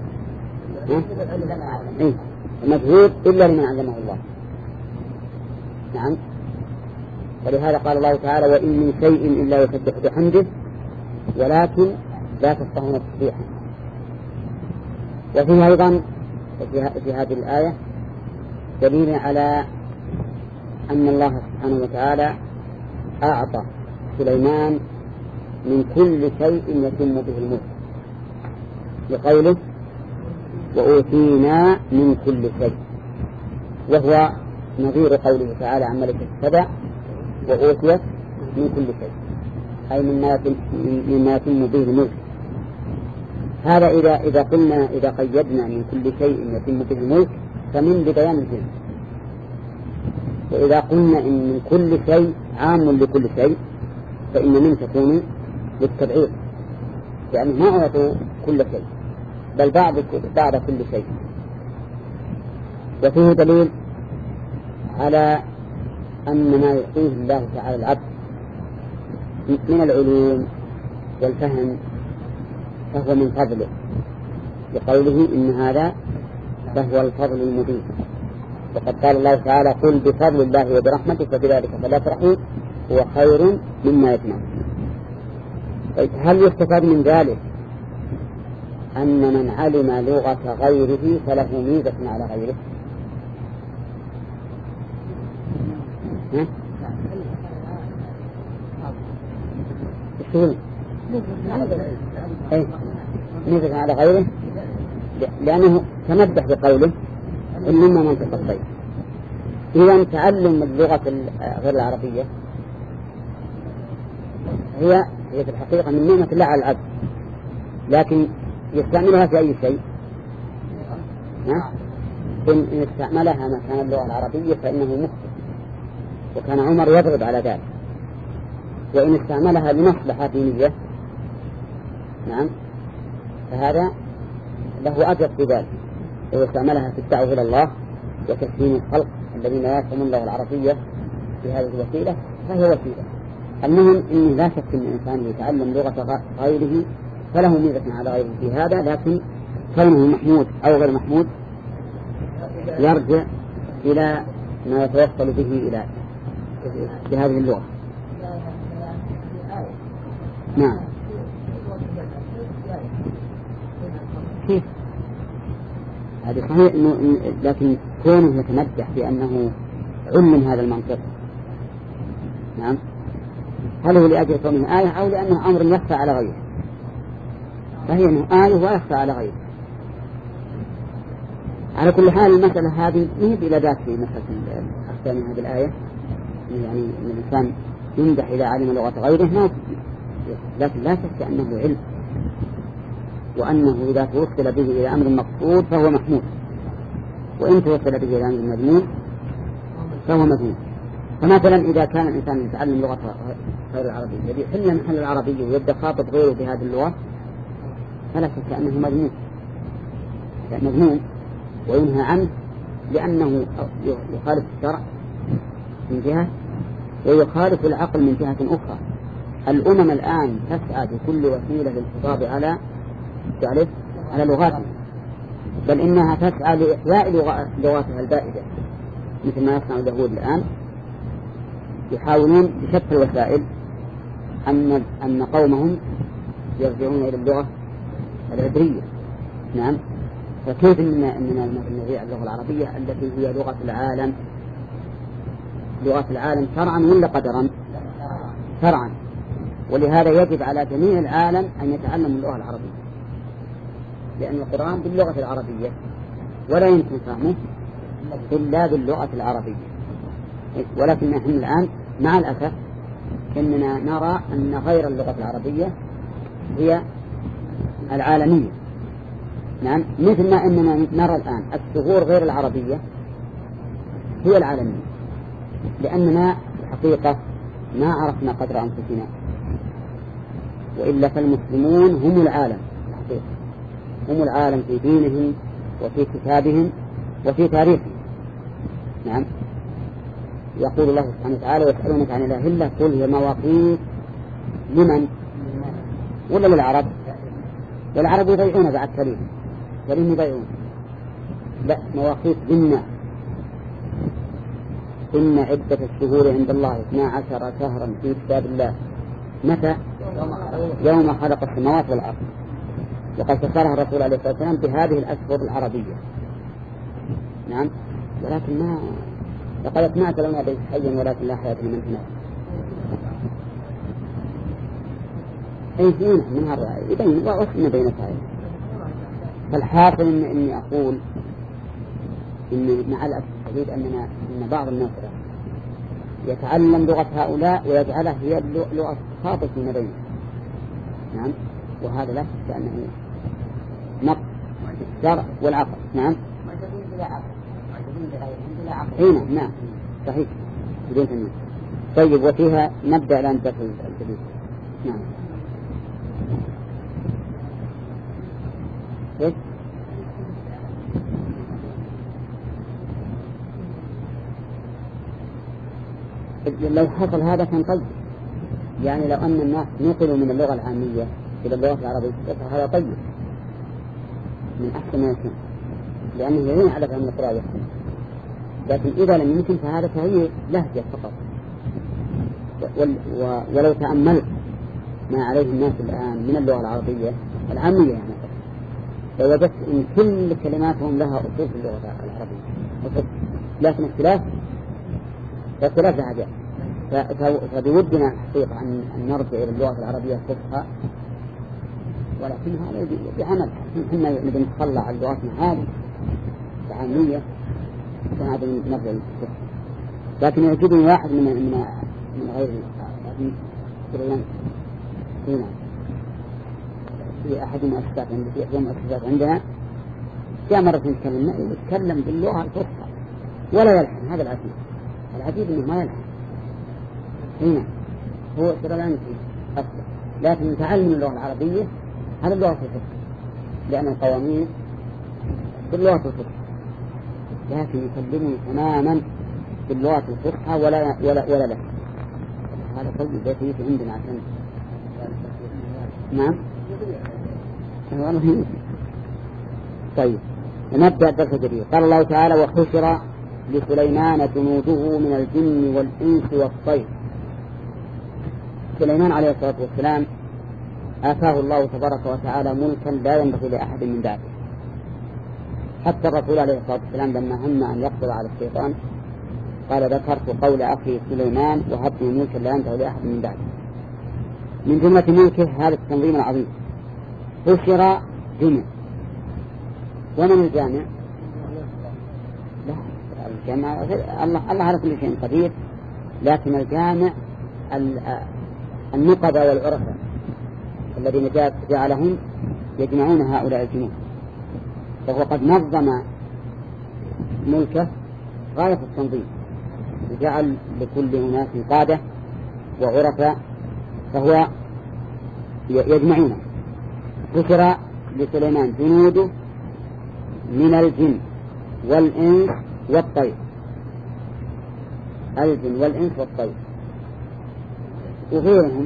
[SPEAKER 1] إيه؟ مجهود إلا لمن علمه الله. نعم ولهذا قال الله تعالى وإن من شيء إلا يسبح بحمده ولكن لا تفقهون تسبيحه. وفيه أيضا في هذه الآية دليل على أن الله سبحانه وتعالى أعطى سليمان من كل شيء يتم به الملك لقوله وأوتينا من كل شيء وهو نظير قوله تعالى عن ملك السبع وأوتيت من كل شيء أي مما يتم به الملك. هذا إذا إذا قلنا إذا قيدنا من كل شيء يتم به الملك فمن لبيان الجنس. وإذا قلنا إن من كل شيء عام لكل شيء فإن من تكون للتبعيض يعني ما أعطوا كل شيء بل بعض بعض كل شيء. وفيه دليل على أن ما يعطيه الله تعالى العبد من العلوم والفهم فهو من فضله لقوله إن هذا فهو الفضل المبين. وقد قال الله تعالى قل بفضل الله وبرحمته فبذلك فليفرحوا هو خير مما يجمعون. هل يستفاد من ذلك أن من علم لغة غيره فله ميزة على غيره؟ ها؟ الشغل ايه ميزة على غيره لأنه تمدح بقوله إنما منطق الطير. إذا تعلم اللغة غير العربية هي هي في الحقيقة من نعمة الله على العبد لكن يستعملها في أي شيء ها؟ إن استعملها مكان اللغة العربية فإنه مخطئ وكان عمر يضرب على ذلك. وإن استعملها لمصلحة دينية نعم فهذا له أجر في ذلك. إذا استعملها في الدعوة إلى الله وتسليم الخلق الذين لا يفهمون اللغة العربية في هذه الوسيلة فهي وسيلة المهم إنه لا شك أن الإنسان يتعلم لغة غيره فله ميزة على غيره في هذا، لكن كونه محمود أو غير محمود يرجع إلى ما يتوصل به إلى بهذه اللغة. نعم. كيف؟ هذا صحيح إنه لكن كونه يتمدح بأنه علم هذا المنطق. نعم. هل هو لأجل كونه آية أو لأنه أمر يخفى على غيره؟ فهي أنه آية ويخفى على غيره. على كل حال المسألة هذه نهب إلى ذات في مسألة أحسن هذه الآية، يعني أن الإنسان يمدح إذا علم لغة غيره ما، لكن لا شك أنه علم، وأنه إذا توصل به إلى أمر مقصود فهو محمود، وإن توصل به إلى أمر مذموم فهو مذموم. فمثلا إذا كان الإنسان يتعلم لغة غير العربية الذي يحل محل العربية ويبدأ خاطب غيره بهذه اللغة فلا شك أنه مذموم مذموم وينهى عنه، لأنه يخالف الشرع من جهة ويخالف العقل من جهة أخرى. الأمم الآن تسعى بكل وسيلة للخطاب على على لغاتها، بل إنها تسعى لإحياء لغاتها البائدة، مثل ما يصنع اليهود الآن، يحاولون بشتى الوسائل أن أن قومهم يرجعون إلى اللغة العبرية. نعم. فكيف إننا نضيع اللغة العربية التي هي لغة العالم؟ لغة العالم شرعا ولا قدرا؟ شرعا. ولهذا يجب على جميع العالم أن يتعلم اللغة العربية، لأن القرآن باللغة العربية ولا يمكن فهمه إلا باللغة العربية. ولكن نحن الآن مع الأسف إننا نرى أن غير اللغة العربية هي العالمية. نعم. مثل ما أننا نرى الآن الثغور غير العربية هي العالمية، لأننا الحقيقة ما عرفنا قدر أنفسنا، وإلا فالمسلمون هم العالم الحقيقة، هم العالم في دينهم وفي كتابهم وفي تاريخهم. نعم. يقول الله سبحانه وتعالى ويسألونك عن الأهلة قل هي مواقيت لمن ولا للعرب؟ والعرب يضيعون بعد كريم كريم يضيعون. لا، مواقيت للناس. إن عدة الشهور عند الله اثنا عشر شهرا في كتاب الله متى؟ يوم خلق السماوات والأرض. وقد فسرها الرسول عليه الصلاة والسلام بهذه الأشهر العربية. نعم. ولكن ما لقد أسمعت لنا بيت حيا ولكن لا حياة لمن هناك. أي شيء من هذا يبين وأسمى بين فائل. فالحاصل إن إني أقول إن مع الأسف الشديد أننا إن بعض الناس يتعلم لغة هؤلاء ويجعلها هي لغة خاطئة فيما بينهم. نعم. وهذا لا شك أنه نقص الشرع والعقل. نعم. هنا نعم صحيح بدون تنمية. طيب وفيها نبدأ الآن دخل الجديد. نعم. إيش؟ لو حصل هذا كان طيب، يعني لو أن الناس نقلوا من اللغة العامية إلى اللغة العربية هذا طيب من أحسن ما يكون، لأنه يمين على فهم القراءة والسمع. لكن إذا لم يمكن فهذا فهي لهجة فقط. ولو تأملت ما عليه الناس الآن من اللغة العربية العامية يعني فوجدت إن كل كلماتهم لها أصول في اللغة العربية، لكن اختلاف اختلاف لهجات. فبودنا حقيقة أن نرجع إلى اللغة العربية الفصحى، ولكن هذا بعمل إحنا نبي نتخلى عن لغتنا هذه العامية فهذا نرجع للفصحى. لكن يعجبني واحد من من من غير العربي يقول هنا في أحد المؤسسات عندنا في إحدى المؤسسات عندنا جاء مرة يتكلم يتكلم باللغة الفصحى ولا يلحن. هذا العجيب. العجيب إنه ما يلحن. هنا هو سرلانكي أصلا، لكن تعلم اللغة العربية هذا اللغة الفصحى لأن القوانين باللغة الفصحى، لكن يكلمني تماما باللغة الفصحى ولا ولا ولا له. هذا طيب بيتي عندنا عشان نعم والله. طيب نبدأ الدرس الجديد. قال الله تعالى وحشر لسليمان جنوده من الجن والإنس والطير. سليمان عليه الصلاة والسلام آتاه الله تبارك وتعالى ملكا لا ينبغي لأحد من بعده. حتى الرسول عليه الصلاة والسلام لما هم أن يقبض على الشيطان قال ذكرت قول أخي سليمان وهبني ملكا لا ينبغي لأحد من بعده. من جملة ملكه هذا التنظيم العظيم. حشر جمع. ومن الجامع؟ لا الجامع الله, الله على كل شيء قدير، لكن الجامع النقبة والعرفة الذين جعلهم يجمعون هؤلاء الجنود، فهو قد نظم ملكه غاية التنظيم وجعل لكل أناس قادة وعرفة فهو يجمعونه. ذكر لسليمان جنوده من الجن والإنس والطير. الجن والإنس والطير وغيرهم.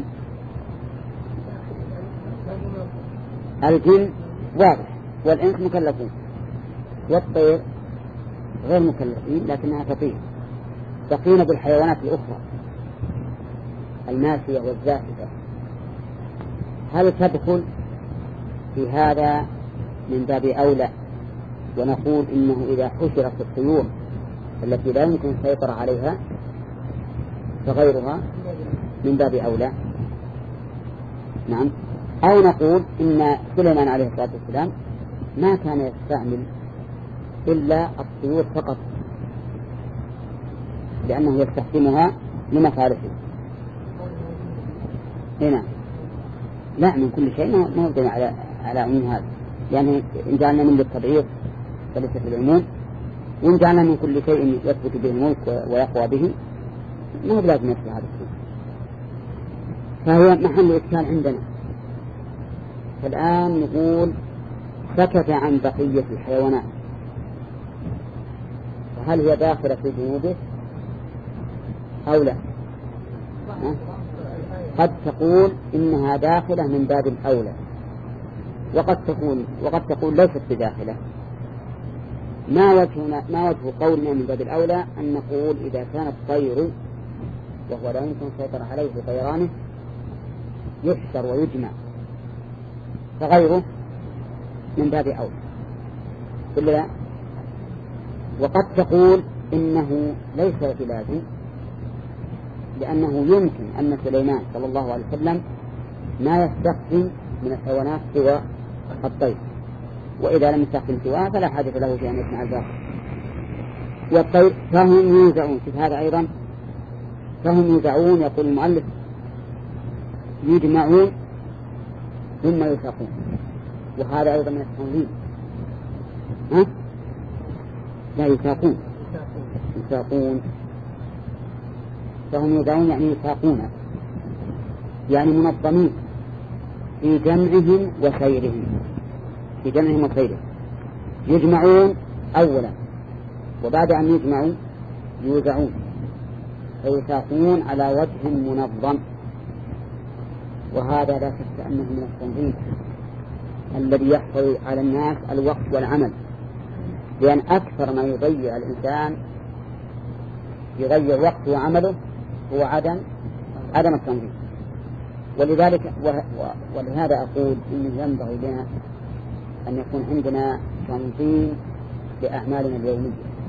[SPEAKER 1] الجن واضح والإنس مكلفون، والطير غير مكلفين لكنها تطير، تقين بالحيوانات الأخرى الماشية والزاحفة. هل تدخل في هذا من باب أولى؟ ونقول إنه إذا حشرت الطيور التي لا يمكن السيطرة عليها فغيرها من باب أولى. نعم. أو نقول إن سليمان عليه الصلاة والسلام ما كان يستعمل إلا الطيور فقط لأنه يستخدمها لمصالحه. هنا لا من كل شيء ما نبدأ على على عموم هذا، يعني إن جعلنا من للتبعيض فليس في العموم، وإن جعلنا من كل شيء يثبت به الملك ويقوى به ما هو بلازم يثبت هذا الشيء، فهو محل إشكال عندنا. فالآن نقول سكت عن بقية الحيوانات، فهل هي داخلة في جنوده أو لا؟ قد تقول إنها داخلة من باب الأولى، وقد تقول وقد تقول ليست بداخلة. ما وجهنا ما وجه قولنا من باب الأولى؟ أن نقول إذا كان الطير وهو لا يمكن السيطرة عليه بطيرانه يحشر ويجمع، فغيره من باب أولى إلا. وقد تقول إنه ليس بلازم، لأنه يمكن أن سليمان صلى الله عليه وسلم ما يستخدم من الحيوانات سوى الطير، وإذا لم يستخدم سواه فلا حاجة له في أن يسمع الباقي. والطير فهم يوزعون، شوف هذا أيضا فهم يوزعون. يقول المؤلف يجمعون ثم يساقون، وهذا أيضا من التنظيم. ها؟ لا يساقون يساقون فهم يوزعون يعني يساقون، يعني منظمين في جمعهم وسيرهم في جمعهم وسيرهم. يجمعون أولا، وبعد أن يجمعوا يوزعون فيساقون على وجه منظم، وهذا لا شك أنه من التنظيم الذي يحصل على الناس الوقت والعمل، لأن أكثر ما يضيع الإنسان يضيع وقته وعمله هو عدم عدم التنظيم. ولذلك ولهذا أقول إنه ينبغي لنا أن يكون عندنا تنظيم لأعمالنا اليومية،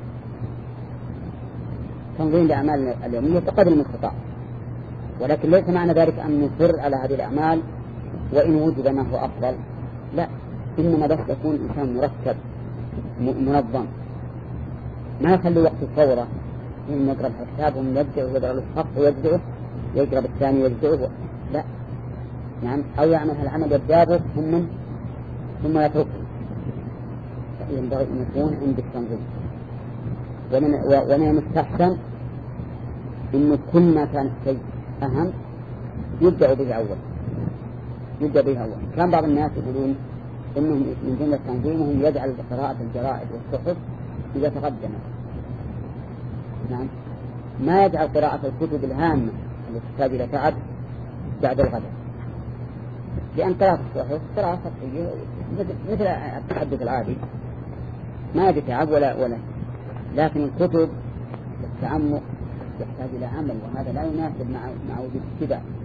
[SPEAKER 1] تنظيم لأعمالنا اليومية بقدر المستطاع، ولكن ليس معنى ذلك أن نصر على هذه الأعمال وإن وجد ما هو أفضل، لا، إنما بس يكون الإنسان مرتب منظم، ما يخلي وقت الثورة من يقرأ الحساب ومن يبدأ ويقرأ الخط ويبدأه يقرأ الثاني ويبدأه، لا، نعم، أو يعمل العمل يبدأه ثم ثم يتركه. ينبغي أن يكون عند التنظيم. ومن ومن المستحسن إنه كل ما كان الشيء أهم يبدأ به أول يبدأ به أول. كان بعض الناس يقولون إنهم من جملة تنظيمهم يجعل قراءة الجرائد والصحف إذا تقدمت، نعم، ما يجعل قراءة الكتب الهامة اللي تحتاج إلى تعب بعد الغداء، لأن قراءة الصحف قراءة سطحية مثل التحدث العادي ما يجي تعب ولا ولا لكن الكتب التعمق يحتاج إلى عمل، وهذا لا يناسب مع مع وجود الاتباع.